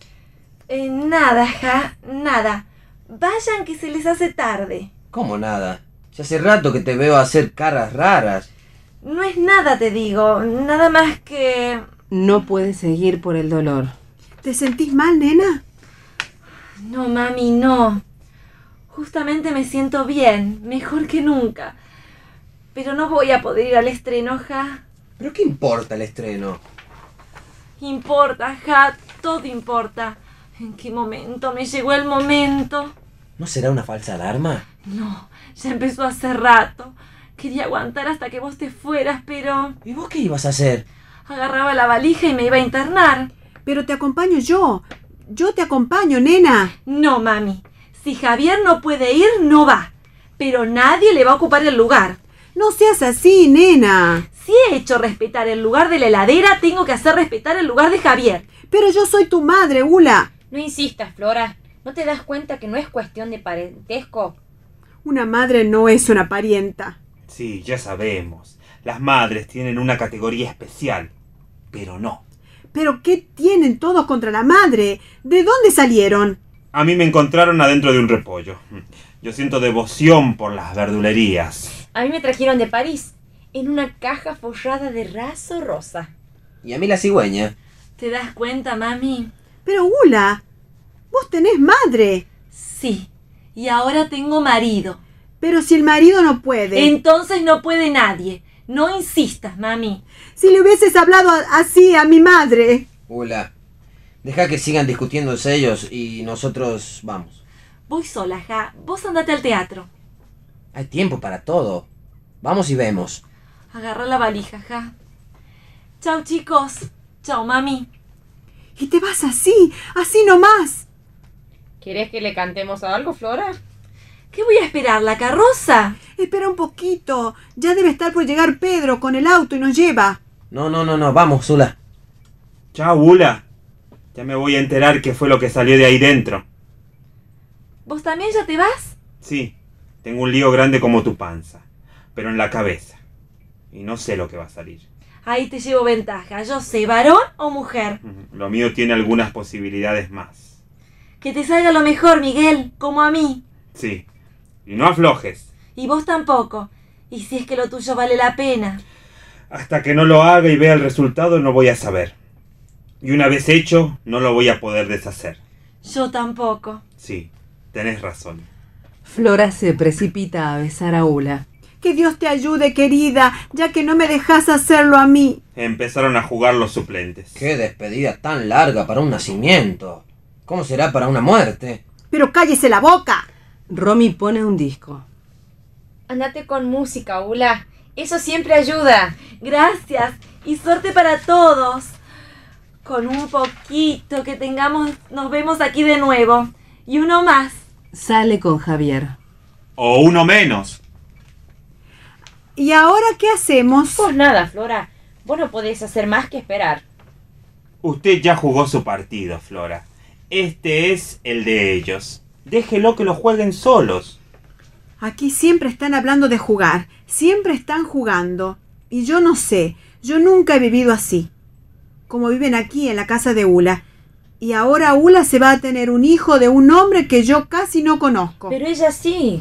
Nada, nada. Vayan que se les hace tarde. ¿Cómo nada? Ya hace rato que te veo hacer caras raras. No es nada, te digo. Nada más que... No puede seguir por el dolor. ¿Te sentís mal, nena? No, mami, no. Justamente me siento bien, mejor que nunca. Pero no voy a poder ir al estreno, ja. ¿Pero qué importa el estreno? Importa, ja, todo importa. ¿En qué momento me llegó el momento? ¿No será una falsa alarma? No, ya empezó hace rato. Quería aguantar hasta que vos te fueras, pero... ¿Y vos qué ibas a hacer? Agarraba la valija y me iba a internar. Pero te acompaño yo. Yo te acompaño, nena. No, mami. Si Javier no puede ir, no va. Pero nadie le va a ocupar el lugar. No seas así, nena. Si he hecho respetar el lugar de la heladera, tengo que hacer respetar el lugar de Javier. Pero yo soy tu madre, Ula. No insistas, Flora. ¿No te das cuenta que no es cuestión de parentesco? Una madre no es una parienta. Sí, ya sabemos. Las madres tienen una categoría especial. Pero no. ¿Pero qué tienen todos contra la madre? ¿De dónde salieron? A mí me encontraron adentro de un repollo. Yo siento devoción por las verdulerías. A mí me trajeron de París, en una caja forrada de raso rosa. Y a mí la cigüeña. ¿Te das cuenta, mami? Pero, Ula, vos tenés madre. Sí, y ahora tengo marido. Pero si el marido no puede. Entonces no puede nadie. No insistas, mami. Si le hubieses hablado así a mi madre. Ula, deja que sigan discutiéndose ellos y nosotros vamos. Voy sola, ja. Vos andate al teatro. Hay tiempo para todo. Vamos y vemos. Agarra la valija, ja. Chao, chicos. Chao, mami. Y te vas así nomás. ¿Querés que le cantemos algo, Flora? ¿Qué voy a esperar? ¿La carroza? Espera un poquito. Ya debe estar por llegar Pedro con el auto y nos lleva. No, vamos, Ula. Chao, Ula. Ya me voy a enterar qué fue lo que salió de ahí dentro. ¿Vos también ya te vas? Sí, tengo un lío grande como tu panza, pero en la cabeza. Y no sé lo que va a salir. Ahí te llevo ventaja. Yo sé, varón o mujer. Lo mío tiene algunas posibilidades más. Que te salga lo mejor, Miguel, como a mí. Sí, y no aflojes. Y vos tampoco. Y si es que lo tuyo vale la pena. Hasta que no lo haga y vea el resultado no voy a saber. Y una vez hecho, no lo voy a poder deshacer. Yo tampoco. Sí, tenés razón. Flora se precipita a besar a Ula. Que Dios te ayude, querida, ya que no me dejas hacerlo a mí. Empezaron a jugar los suplentes. Qué despedida tan larga para un nacimiento. ¿Cómo será para una muerte? Pero cállese la boca. Romy pone un disco. Andate con música, Ula. Eso siempre ayuda. Gracias. Y suerte para todos. Con un poquito que tengamos, nos vemos aquí de nuevo. Y uno más. Sale con Javier. O uno menos. ¿Y ahora qué hacemos? Pues nada, Flora. Vos no podés hacer más que esperar. Usted ya jugó su partido, Flora. Este es el de ellos. Déjelo que lo jueguen solos. Aquí siempre están hablando de jugar. Siempre están jugando. Y yo no sé. Yo nunca he vivido así. Como viven aquí en la casa de Ula. Y ahora Ula se va a tener un hijo de un hombre que yo casi no conozco. Pero ella sí.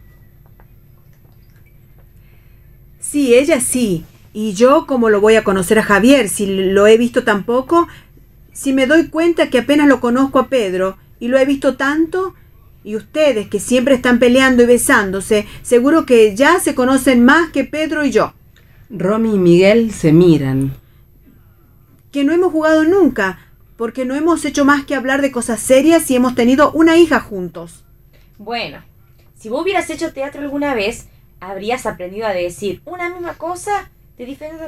Sí, ella sí. Y yo, ¿cómo lo voy a conocer a Javier si lo he visto tan poco? Si me doy cuenta que apenas lo conozco a Pedro y lo he visto tanto. Y ustedes, que siempre están peleando y besándose, seguro que ya se conocen más que Pedro y yo. Romy y Miguel se miran. Que no hemos jugado nunca, porque no hemos hecho más que hablar de cosas serias y hemos tenido una hija juntos. Bueno, si vos hubieras hecho teatro alguna vez, habrías aprendido a decir una misma cosa de diferentes...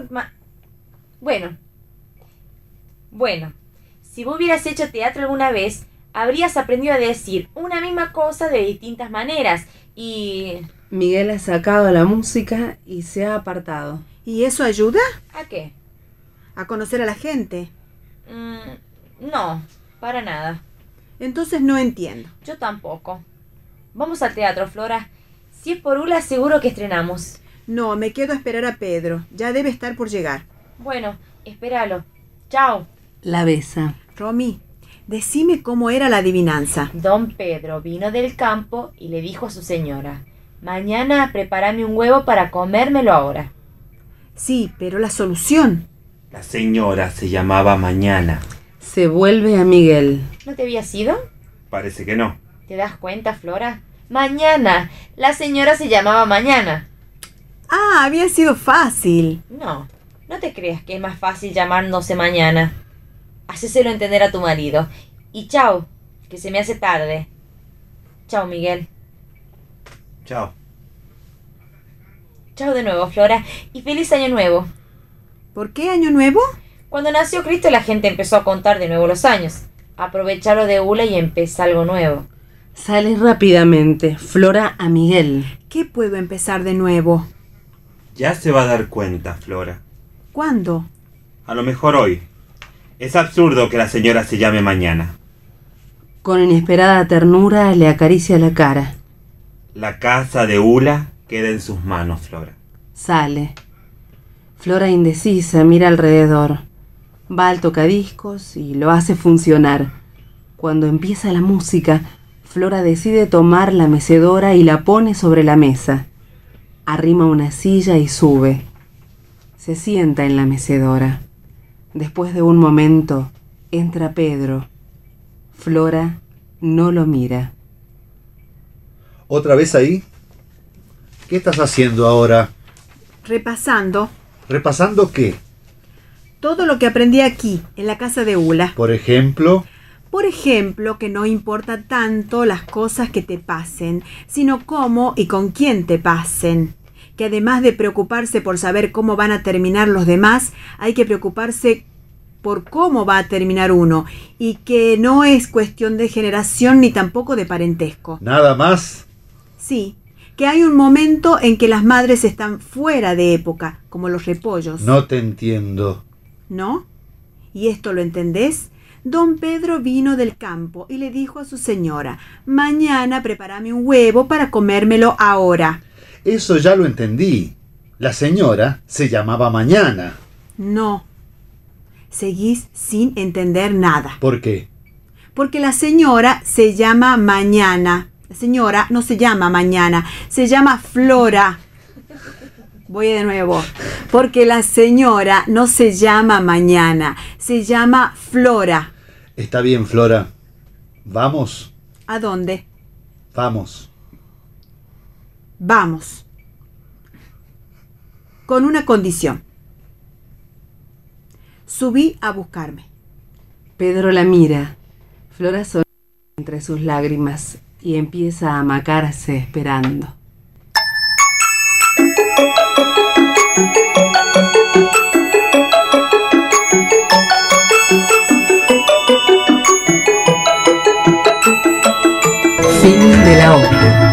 Bueno, si vos hubieras hecho teatro alguna vez, habrías aprendido a decir una misma cosa de distintas maneras y... Miguel ha sacado la música y se ha apartado. ¿Y eso ayuda? ¿A qué? A conocer a la gente. No, para nada. Entonces no entiendo. Yo tampoco. Vamos al teatro, Flora. Si es por Ula, seguro que estrenamos. No, me quedo a esperar a Pedro. Ya debe estar por llegar. Bueno, espéralo. Chao. La besa. Romy, decime cómo era la adivinanza. Don Pedro vino del campo y le dijo a su señora: mañana prepárame un huevo para comérmelo ahora. Sí, pero la solución. La señora se llamaba Mañana. Se vuelve a Miguel. ¿No te habías ido? Parece que no. ¿Te das cuenta, Flora? Mañana. La señora se llamaba Mañana. Ah, había sido fácil. No, no te creas que es más fácil llamándose Mañana. Hacéselo entender a tu marido. Y chao, que se me hace tarde. Chao, Miguel. Chao. Chao de nuevo, Flora. Y feliz año nuevo. ¿Por qué año nuevo? Cuando nació Cristo la gente empezó a contar de nuevo los años. Aprovecharlo de Ula y empezar algo nuevo. Sale rápidamente. Flora a Miguel. ¿Qué puedo empezar de nuevo? Ya se va a dar cuenta, Flora. ¿Cuándo? A lo mejor hoy. Es absurdo que la señora se llame Mañana. Con inesperada ternura le acaricia la cara. La casa de Ula queda en sus manos, Flora. Sale. Flora indecisa mira alrededor. Va al tocadiscos y lo hace funcionar. Cuando empieza la música, Flora decide tomar la mecedora y la pone sobre la mesa. Arrima una silla y sube. Se sienta en la mecedora. Después de un momento, entra Pedro. Flora no lo mira. ¿Otra vez ahí? ¿Qué estás haciendo ahora? Repasando ¿Repasando qué? todo lo que aprendí aquí, en la casa de Ula. Por ejemplo, Por ejemplo, que no importa tanto las cosas que te pasen, sino cómo y con quién te pasen. que además de preocuparse por saber cómo van a terminar los demás, hay que preocuparse por cómo va a terminar uno, y que no es cuestión de generación ni tampoco de parentesco. ¿Nada más? Sí, que hay un momento en que las madres están fuera de época, como los repollos. No te entiendo. ¿No? ¿Y esto lo entendés? Don Pedro vino del campo y le dijo a su señora: mañana prepárame un huevo para comérmelo ahora. Eso ya lo entendí. La señora se llamaba Mañana. No. Seguís sin entender nada. ¿Por qué? Porque la señora se llama Mañana. La señora no se llama Mañana, se llama Flora. Voy de nuevo. Porque la señora no se llama Mañana, se llama Flora. Está bien, Flora. ¿Vamos? ¿A dónde? Vamos. Vamos. Con una condición. Subí a buscarme. Pedro la mira. Flora sonríe entre sus lágrimas y empieza a amacarse esperando. Fin de la obra.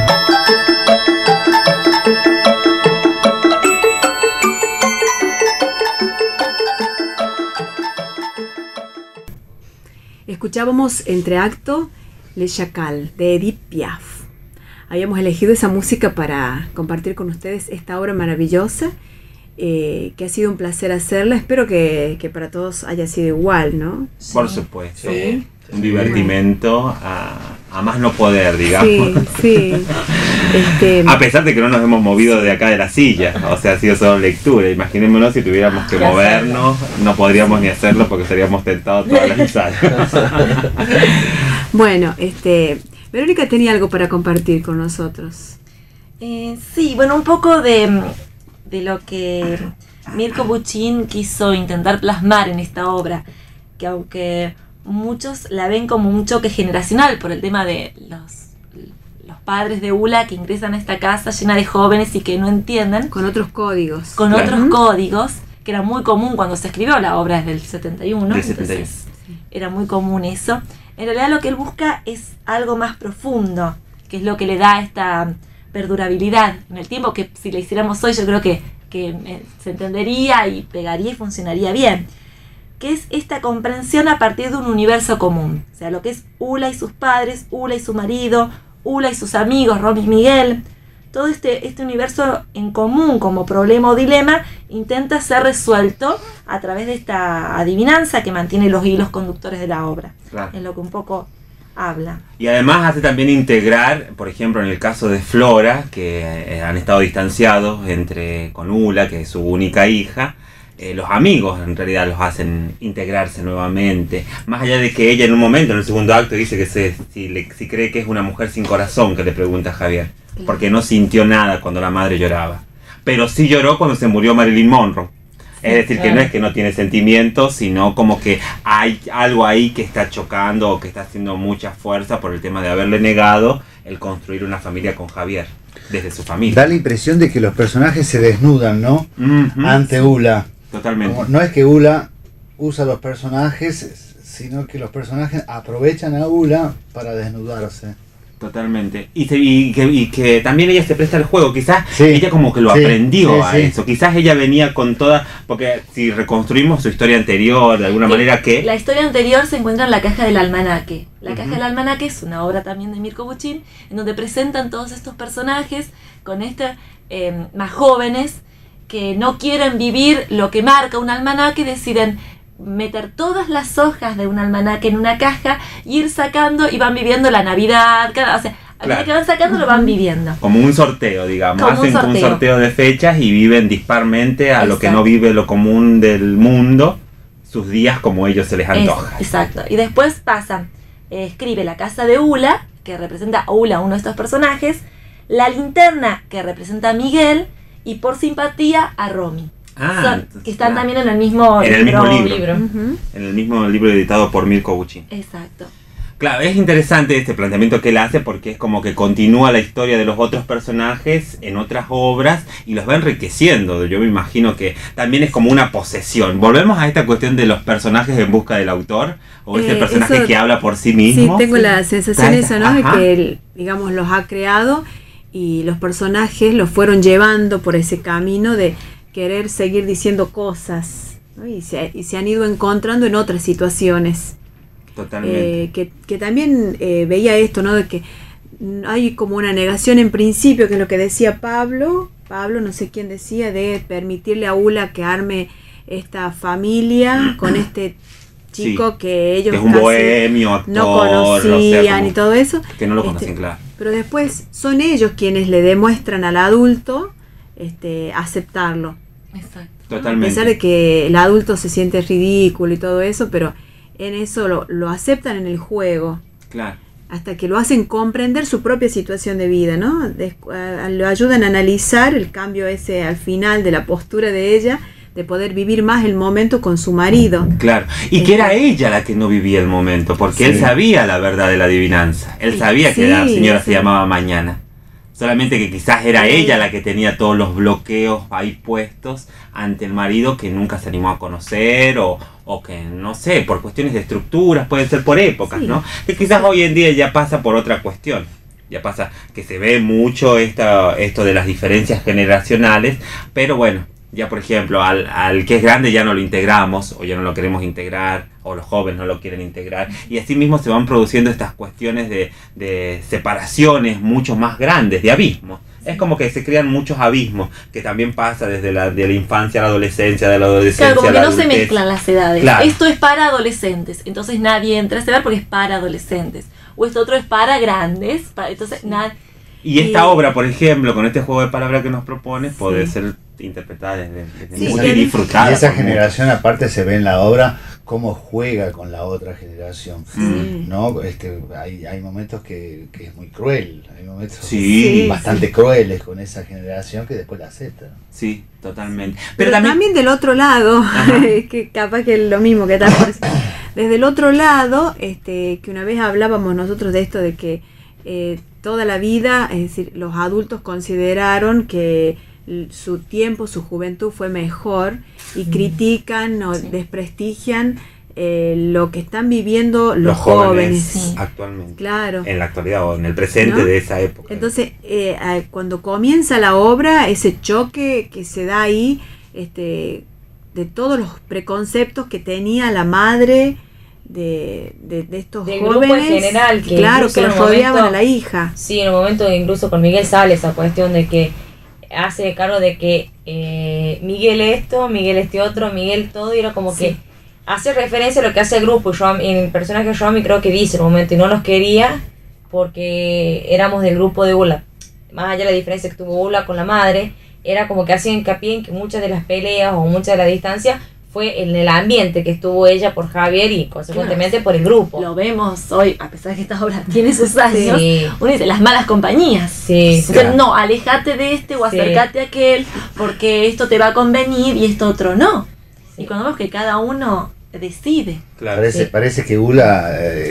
Escuchábamos entre acto Le Chacal de Edith Piaf. Habíamos elegido esa música para compartir con ustedes esta obra maravillosa, que ha sido un placer hacerla. Espero que para todos haya sido igual, ¿no? Por supuesto. Sí. Un divertimento a más no poder, digamos. Sí, sí. A pesar de que no nos hemos movido de acá de la silla, o sea, ha sido solo lectura. Imaginémonos si tuviéramos que movernos, no podríamos ni hacerlo porque estaríamos tentados todas las salas. Bueno, Verónica tenía algo para compartir con nosotros. Sí, bueno, un poco de lo que Mirko Bucin quiso intentar plasmar en esta obra, que aunque muchos la ven como un choque generacional por el tema de los padres de Ula que ingresan a esta casa llena de jóvenes y que no entienden. Con otros códigos. Con otros códigos, que era muy común cuando se escribió la obra desde el 71. Entonces, era muy común eso. En realidad lo que él busca es algo más profundo, que es lo que le da esta perdurabilidad en el tiempo, que si la hiciéramos hoy yo creo que se entendería y pegaría y funcionaría bien, que es esta comprensión a partir de un universo común, o sea, lo que es Ula y sus padres, Ula y su marido, Ula y sus amigos, Romy y Miguel. Todo este universo en común como problema o dilema intenta ser resuelto a través de esta adivinanza que mantiene los hilos conductores de la obra. Claro. Es lo que un poco habla. Y además hace también integrar, por ejemplo, en el caso de Flora, que han estado distanciados con Ula, que es su única hija, los amigos en realidad los hacen integrarse nuevamente. Más allá de que ella en un momento, en el segundo acto, dice que si cree que es una mujer sin corazón, que le pregunta a Javier, porque no sintió nada cuando la madre lloraba. Pero sí lloró cuando se murió Marilyn Monroe. Es decir, que no es que no tiene sentimientos, sino como que hay algo ahí que está chocando o que está haciendo mucha fuerza por el tema de haberle negado el construir una familia con Javier, desde su familia. Da la impresión de que los personajes se desnudan, ¿no? Ante Ula. Totalmente. No es que Ula usa los personajes, sino que los personajes aprovechan a Ula para desnudarse. Totalmente. Y que también ella se presta al juego. Quizás Sí. ella como que lo Sí, aprendió a sí. eso. Quizás ella venía con toda... Porque si reconstruimos su historia anterior, de alguna manera que... La historia anterior se encuentra en La caja del almanaque. La caja del almanaque es una obra también de Mirko Bucin, en donde presentan todos estos personajes con más jóvenes que no quieren vivir lo que marca un almanaque, deciden meter todas las hojas de un almanaque en una caja y ir sacando y van viviendo la Navidad, o sea, a medida que van sacando lo van viviendo. Como un sorteo, digamos. Como un Hacen un sorteo. sorteo de fechas y viven disparmente a lo que Exacto. no vive lo común del mundo, sus días como ellos se les antoja. Exacto. Y después pasan, escribe La casa de Ula, que representa a Ula, uno de estos personajes, La linterna, que representa a Miguel, y por simpatía a Romy. Que están claro. también en el mismo En el mismo libro. Ujú. En el mismo libro editado por Mirko Bucin. Exacto. Claro, es interesante este planteamiento que él hace porque es como que continúa la historia de los otros personajes en otras obras y los va enriqueciendo. Yo me imagino que también es como una posesión. Volvemos a esta cuestión de los personajes en busca del autor, o ese personaje eso, que habla por sí mismo. Sí, tengo la sensación esa, ¿no? Ajá. De que él, digamos, los ha creado y los personajes los fueron llevando por ese camino de querer seguir diciendo cosas, ¿no? Y se han ido encontrando en otras situaciones. Totalmente. Que también veía esto, ¿no? De que hay como una negación en principio, que es lo que decía Pablo, no sé quién decía, de permitirle a Ula que arme esta familia con este chico Sí, que ellos que es un bohemio, actor, no conocían como y todo eso. que no lo conocen, claro. Pero después son ellos quienes le demuestran al adulto aceptarlo. Exacto. A Totalmente. pesar de que el adulto se siente ridículo y todo eso, pero en eso lo aceptan en el juego, Claro. hasta que lo hacen comprender su propia situación de vida, ¿no? Lo ayudan a analizar el cambio ese al final de la postura de ella, de poder vivir más el momento con su marido. Claro, y que era ella la que no vivía el momento, porque él sabía la verdad de la adivinanza. Él sabía que la señora se llamaba Mañana. Solamente que quizás era ella la que tenía todos los bloqueos ahí puestos ante el marido que nunca se animó a conocer o que, no sé, por cuestiones de estructuras, pueden ser por épocas, ¿no? Que quizás hoy en día ya pasa por otra cuestión. Ya pasa que se ve mucho esto de las diferencias generacionales, pero bueno, ya por ejemplo, al que es grande ya no lo integramos, o ya no lo queremos integrar, o los jóvenes no lo quieren integrar, y así mismo se van produciendo estas cuestiones de separaciones mucho más grandes, de abismos. Es como que se crean muchos abismos, que también pasa desde de la infancia a la adolescencia, de la adolescencia Claro, como a que la no se adultez. mezclan las edades. Claro. Esto es para adolescentes, entonces nadie entra a ese bar porque es para adolescentes. O esto otro es para grandes, entonces nadie... Y esta obra, por ejemplo, con este juego de palabras que nos propone, puede ser interpretada desde muy y disfrutada. esa por muchos. generación aparte se ve en la obra cómo juega con la otra generación, ¿no? Hay momentos que es muy cruel, hay momentos Sí. bastante crueles con esa generación que después la acepta. Sí, totalmente. Pero también del otro lado, que capaz que es lo mismo que tal por decir. Desde el otro lado, que una vez hablábamos nosotros de esto de que toda la vida, es decir, los adultos consideraron que su tiempo, su juventud fue mejor y critican o desprestigian lo que están viviendo los jóvenes actualmente. Claro. En la actualidad o en el presente, ¿no?, de esa época. Entonces, cuando comienza la obra, ese choque que se da ahí, de todos los preconceptos que tenía la madre de estos del jóvenes, grupo en general, que claro, que en los un rodeaban momento, a la hija. Sí, en un momento incluso con Miguel sale esa cuestión de que hace cargo de que Miguel esto, Miguel este otro, Miguel todo, y era como que hace referencia a lo que hace el grupo. El personaje de Yomi creo que dice en un momento, y no los quería porque éramos del grupo de Ula. Más allá de la diferencia que tuvo Ula con la madre, era como que hacía hincapié en que muchas de las peleas o mucha de la distancia fue en el ambiente que estuvo ella por Javier y consecuentemente por el grupo. Lo vemos hoy, a pesar de que esta obra tiene sus años, Sí. uno dice las malas compañías. Sí, Entonces, claro. no, alejate de este o Sí. acércate a aquel porque esto te va a convenir y esto otro no. Y cuando vemos que cada uno decide. Claro. Parece que Ula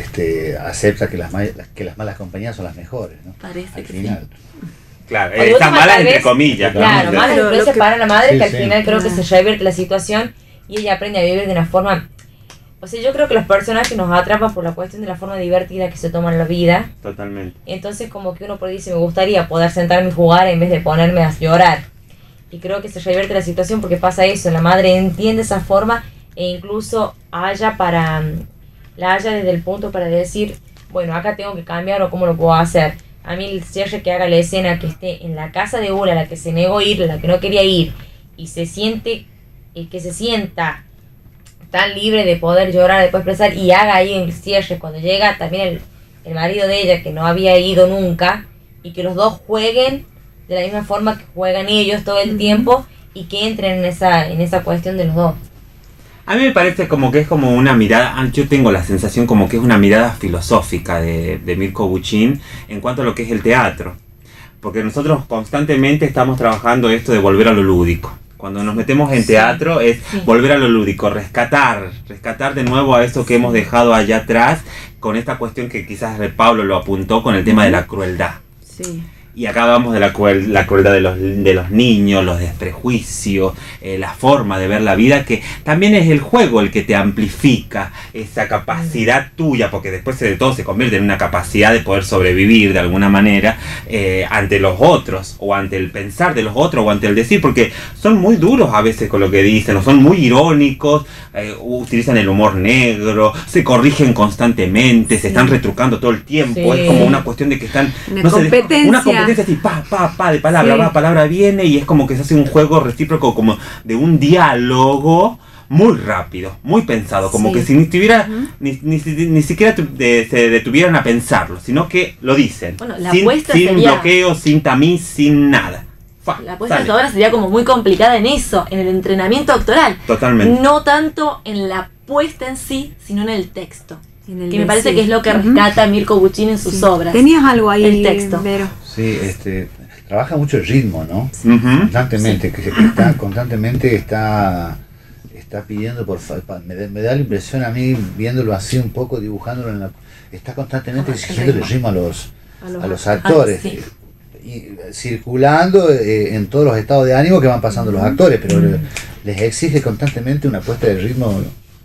acepta que las malas compañías son las mejores, ¿no? Parece Al que final. Claro, O de está última, mala tal entre vez, comillas. Claro, ¿no? mala Pero influencia lo que- para la madre, Sí, que al sí. final creo que se revierte la situación y ella aprende a vivir de una forma... O sea, yo creo que los personajes nos atrapan por la cuestión de la forma divertida que se toman la vida. Totalmente. Entonces como que uno por ahí dice, me gustaría poder sentarme y jugar en vez de ponerme a llorar. Y creo que se revierte la situación porque pasa eso, la madre entiende esa forma e incluso la haya desde el punto para decir, bueno, acá tengo que cambiar o cómo lo puedo hacer. A mí el cierre que haga la escena que esté en la casa de Ula, la que se negó a ir, la que no quería ir, y se siente, que se sienta tan libre de poder llorar, de poder expresar, y haga ahí el cierre cuando llega también el marido de ella, que no había ido nunca, y que los dos jueguen de la misma forma que juegan ellos todo el tiempo, y que entren en esa cuestión de los dos. A mí me parece como que es como una mirada, yo tengo la sensación como que es una mirada filosófica de Mirko Buchin en cuanto a lo que es el teatro. Porque nosotros constantemente estamos trabajando esto de volver a lo lúdico. Cuando nos metemos en teatro es volver a lo lúdico, rescatar de nuevo a eso que hemos dejado allá atrás, con esta cuestión que quizás Pablo lo apuntó con el tema de la crueldad. Sí. Y acá vamos de la crueldad de los niños, los desprejuicios, la forma de ver la vida, que también es el juego el que te amplifica esa capacidad tuya, porque después de todo se convierte en una capacidad de poder sobrevivir de alguna manera ante los otros, o ante el pensar de los otros, o ante el decir, porque son muy duros a veces con lo que dicen, o son muy irónicos, utilizan el humor negro, se corrigen constantemente, se están retrucando todo el tiempo, es como una cuestión de que están... Una competencia. Así, de palabra, va, palabra viene, y es como que se hace un juego recíproco, como de un diálogo muy rápido, muy pensado, como que si ni tuviera, ni siquiera se detuvieran a pensarlo, sino que lo dicen, bueno, la sin sería... bloqueo, sin tamiz, sin nada. La puesta en obra sería como muy complicada en eso, en el entrenamiento actoral. Totalmente. No tanto en la puesta en sí, sino en el texto. Que me parece sí. que es lo que rescata Mirko Buccini en sus obras. Tenías algo ahí, el texto. Vero. Sí, trabaja mucho el ritmo, ¿no? Constantemente, constantemente está pidiendo me da la impresión a mí, viéndolo así un poco, dibujándolo está constantemente exigiendo el ritmo a los actores. Y circulando en todos los estados de ánimo que van pasando los actores, pero les exige constantemente una puesta de ritmo.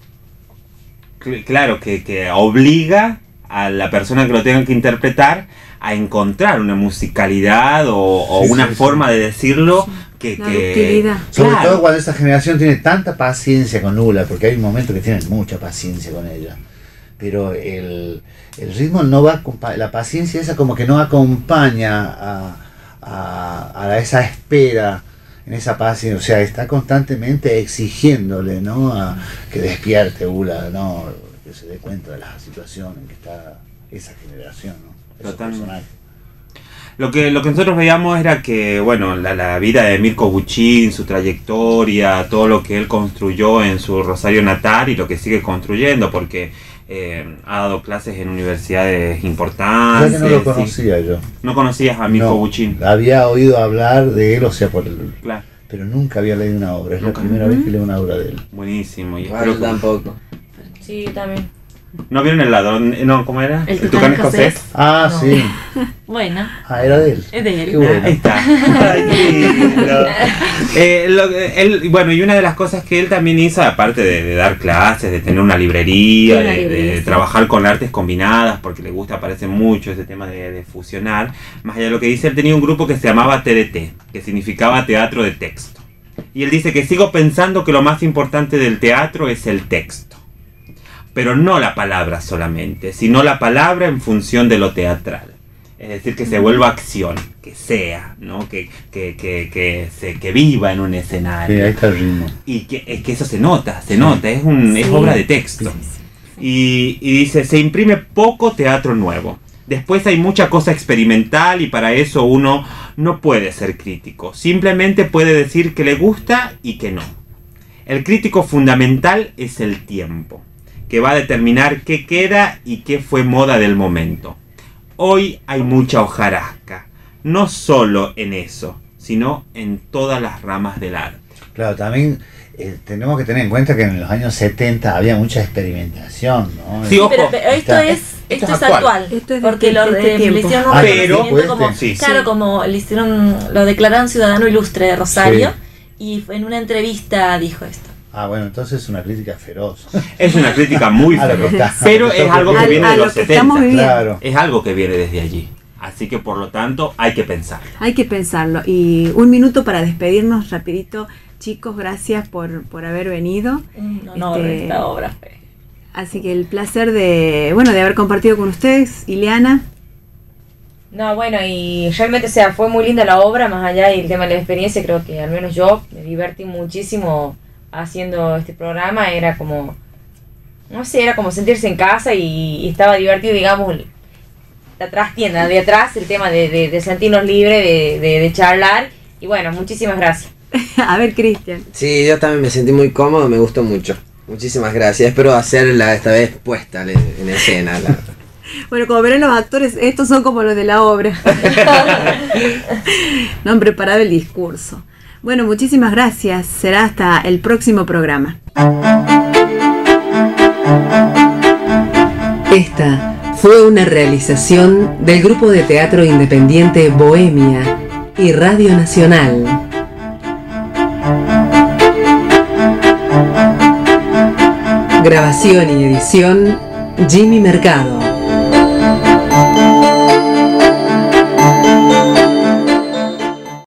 Claro, que obliga a la persona que lo tenga que interpretar a encontrar una musicalidad o una forma de decirlo sobre todo cuando esta generación tiene tanta paciencia con Nula, porque hay un momento que tienen mucha paciencia con ella, pero el ritmo no va, la paciencia esa como que no acompaña a esa espera en esa paciencia, o sea, está constantemente exigiéndole, ¿no? Que despierte Ula, ¿no? Que se dé cuenta de la situación en que está esa generación, ¿no? Totalmente. Lo que nosotros veíamos era que, bueno, la vida de Mirko Buccini, su trayectoria, todo lo que él construyó en su Rosario natal y lo que sigue construyendo, porque ha dado clases en universidades importantes. Yo que no lo conocía yo. ¿No conocías a Mirko Buccini? Había oído hablar de él, o sea, claro, pero nunca había leído una obra. Es la primera vez que leo una obra de él. Buenísimo. Y Yo tampoco. Sí, también. ¿No vieron el ladrón? No, ¿cómo era? El tucán escocés. Ah, No. sí. Bueno. Ah, era de él. Es de él. Qué bueno. Ahí está. Bueno, y una de las cosas que él también hizo, aparte de dar clases, de tener una librería, de trabajar con artes combinadas, porque le gusta, parece mucho ese tema de fusionar, más allá de lo que dice, él tenía un grupo que se llamaba TDT, que significaba teatro de texto. Y él dice que sigo pensando que lo más importante del teatro es el texto. Pero no la palabra solamente, sino la palabra en función de lo teatral. Es decir, que se vuelva acción, que sea, ¿no? Que viva en un escenario. Sí, ahí está el ritmo. Y que eso se nota, es obra de texto. Y dice, se imprime poco teatro nuevo. Después hay mucha cosa experimental y para eso uno no puede ser crítico. Simplemente puede decir que le gusta y que no. El crítico fundamental es el tiempo, que va a determinar qué queda y qué fue moda del momento. Hoy hay mucha hojarasca, no solo en eso, sino en todas las ramas del arte. Claro, también tenemos que tener en cuenta que en los años 70 había mucha experimentación, ¿no? Sí, ojo, pero esto es actual. Esto es porque le hicieron un reconocimiento como, claro, como le hicieron, lo declararon ciudadano ilustre de Rosario, y en una entrevista dijo esto. Ah, bueno, entonces es una crítica feroz. Es una crítica muy feroz, pero es algo que viene de los 70. Claro. Es algo que viene desde allí. Así que por lo tanto hay que pensarlo. Hay que pensarlo. Y un minuto para despedirnos rapidito. Chicos, gracias por haber venido. Un honor esta obra. Así que el placer de haber compartido con ustedes, Ileana. No, bueno, y realmente, o sea, fue muy linda la obra, más allá del tema de la experiencia, creo que al menos yo me divertí muchísimo haciendo este programa. Era como, no sé, era como sentirse en casa y estaba divertido, digamos, la trastienda de atrás, el tema de sentirnos libres, de charlar. Y bueno, muchísimas gracias. A ver, Cristian. Sí, yo también me sentí muy cómodo, me gustó mucho. Muchísimas gracias. Espero hacerla esta vez puesta en escena. Bueno, como verán los actores, estos son como los de la obra. No han preparado el discurso. Bueno, muchísimas gracias. Será hasta el próximo programa. Esta fue una realización del grupo de teatro independiente Bohemia y Radio Nacional. Grabación y edición, Jimmy Mercado.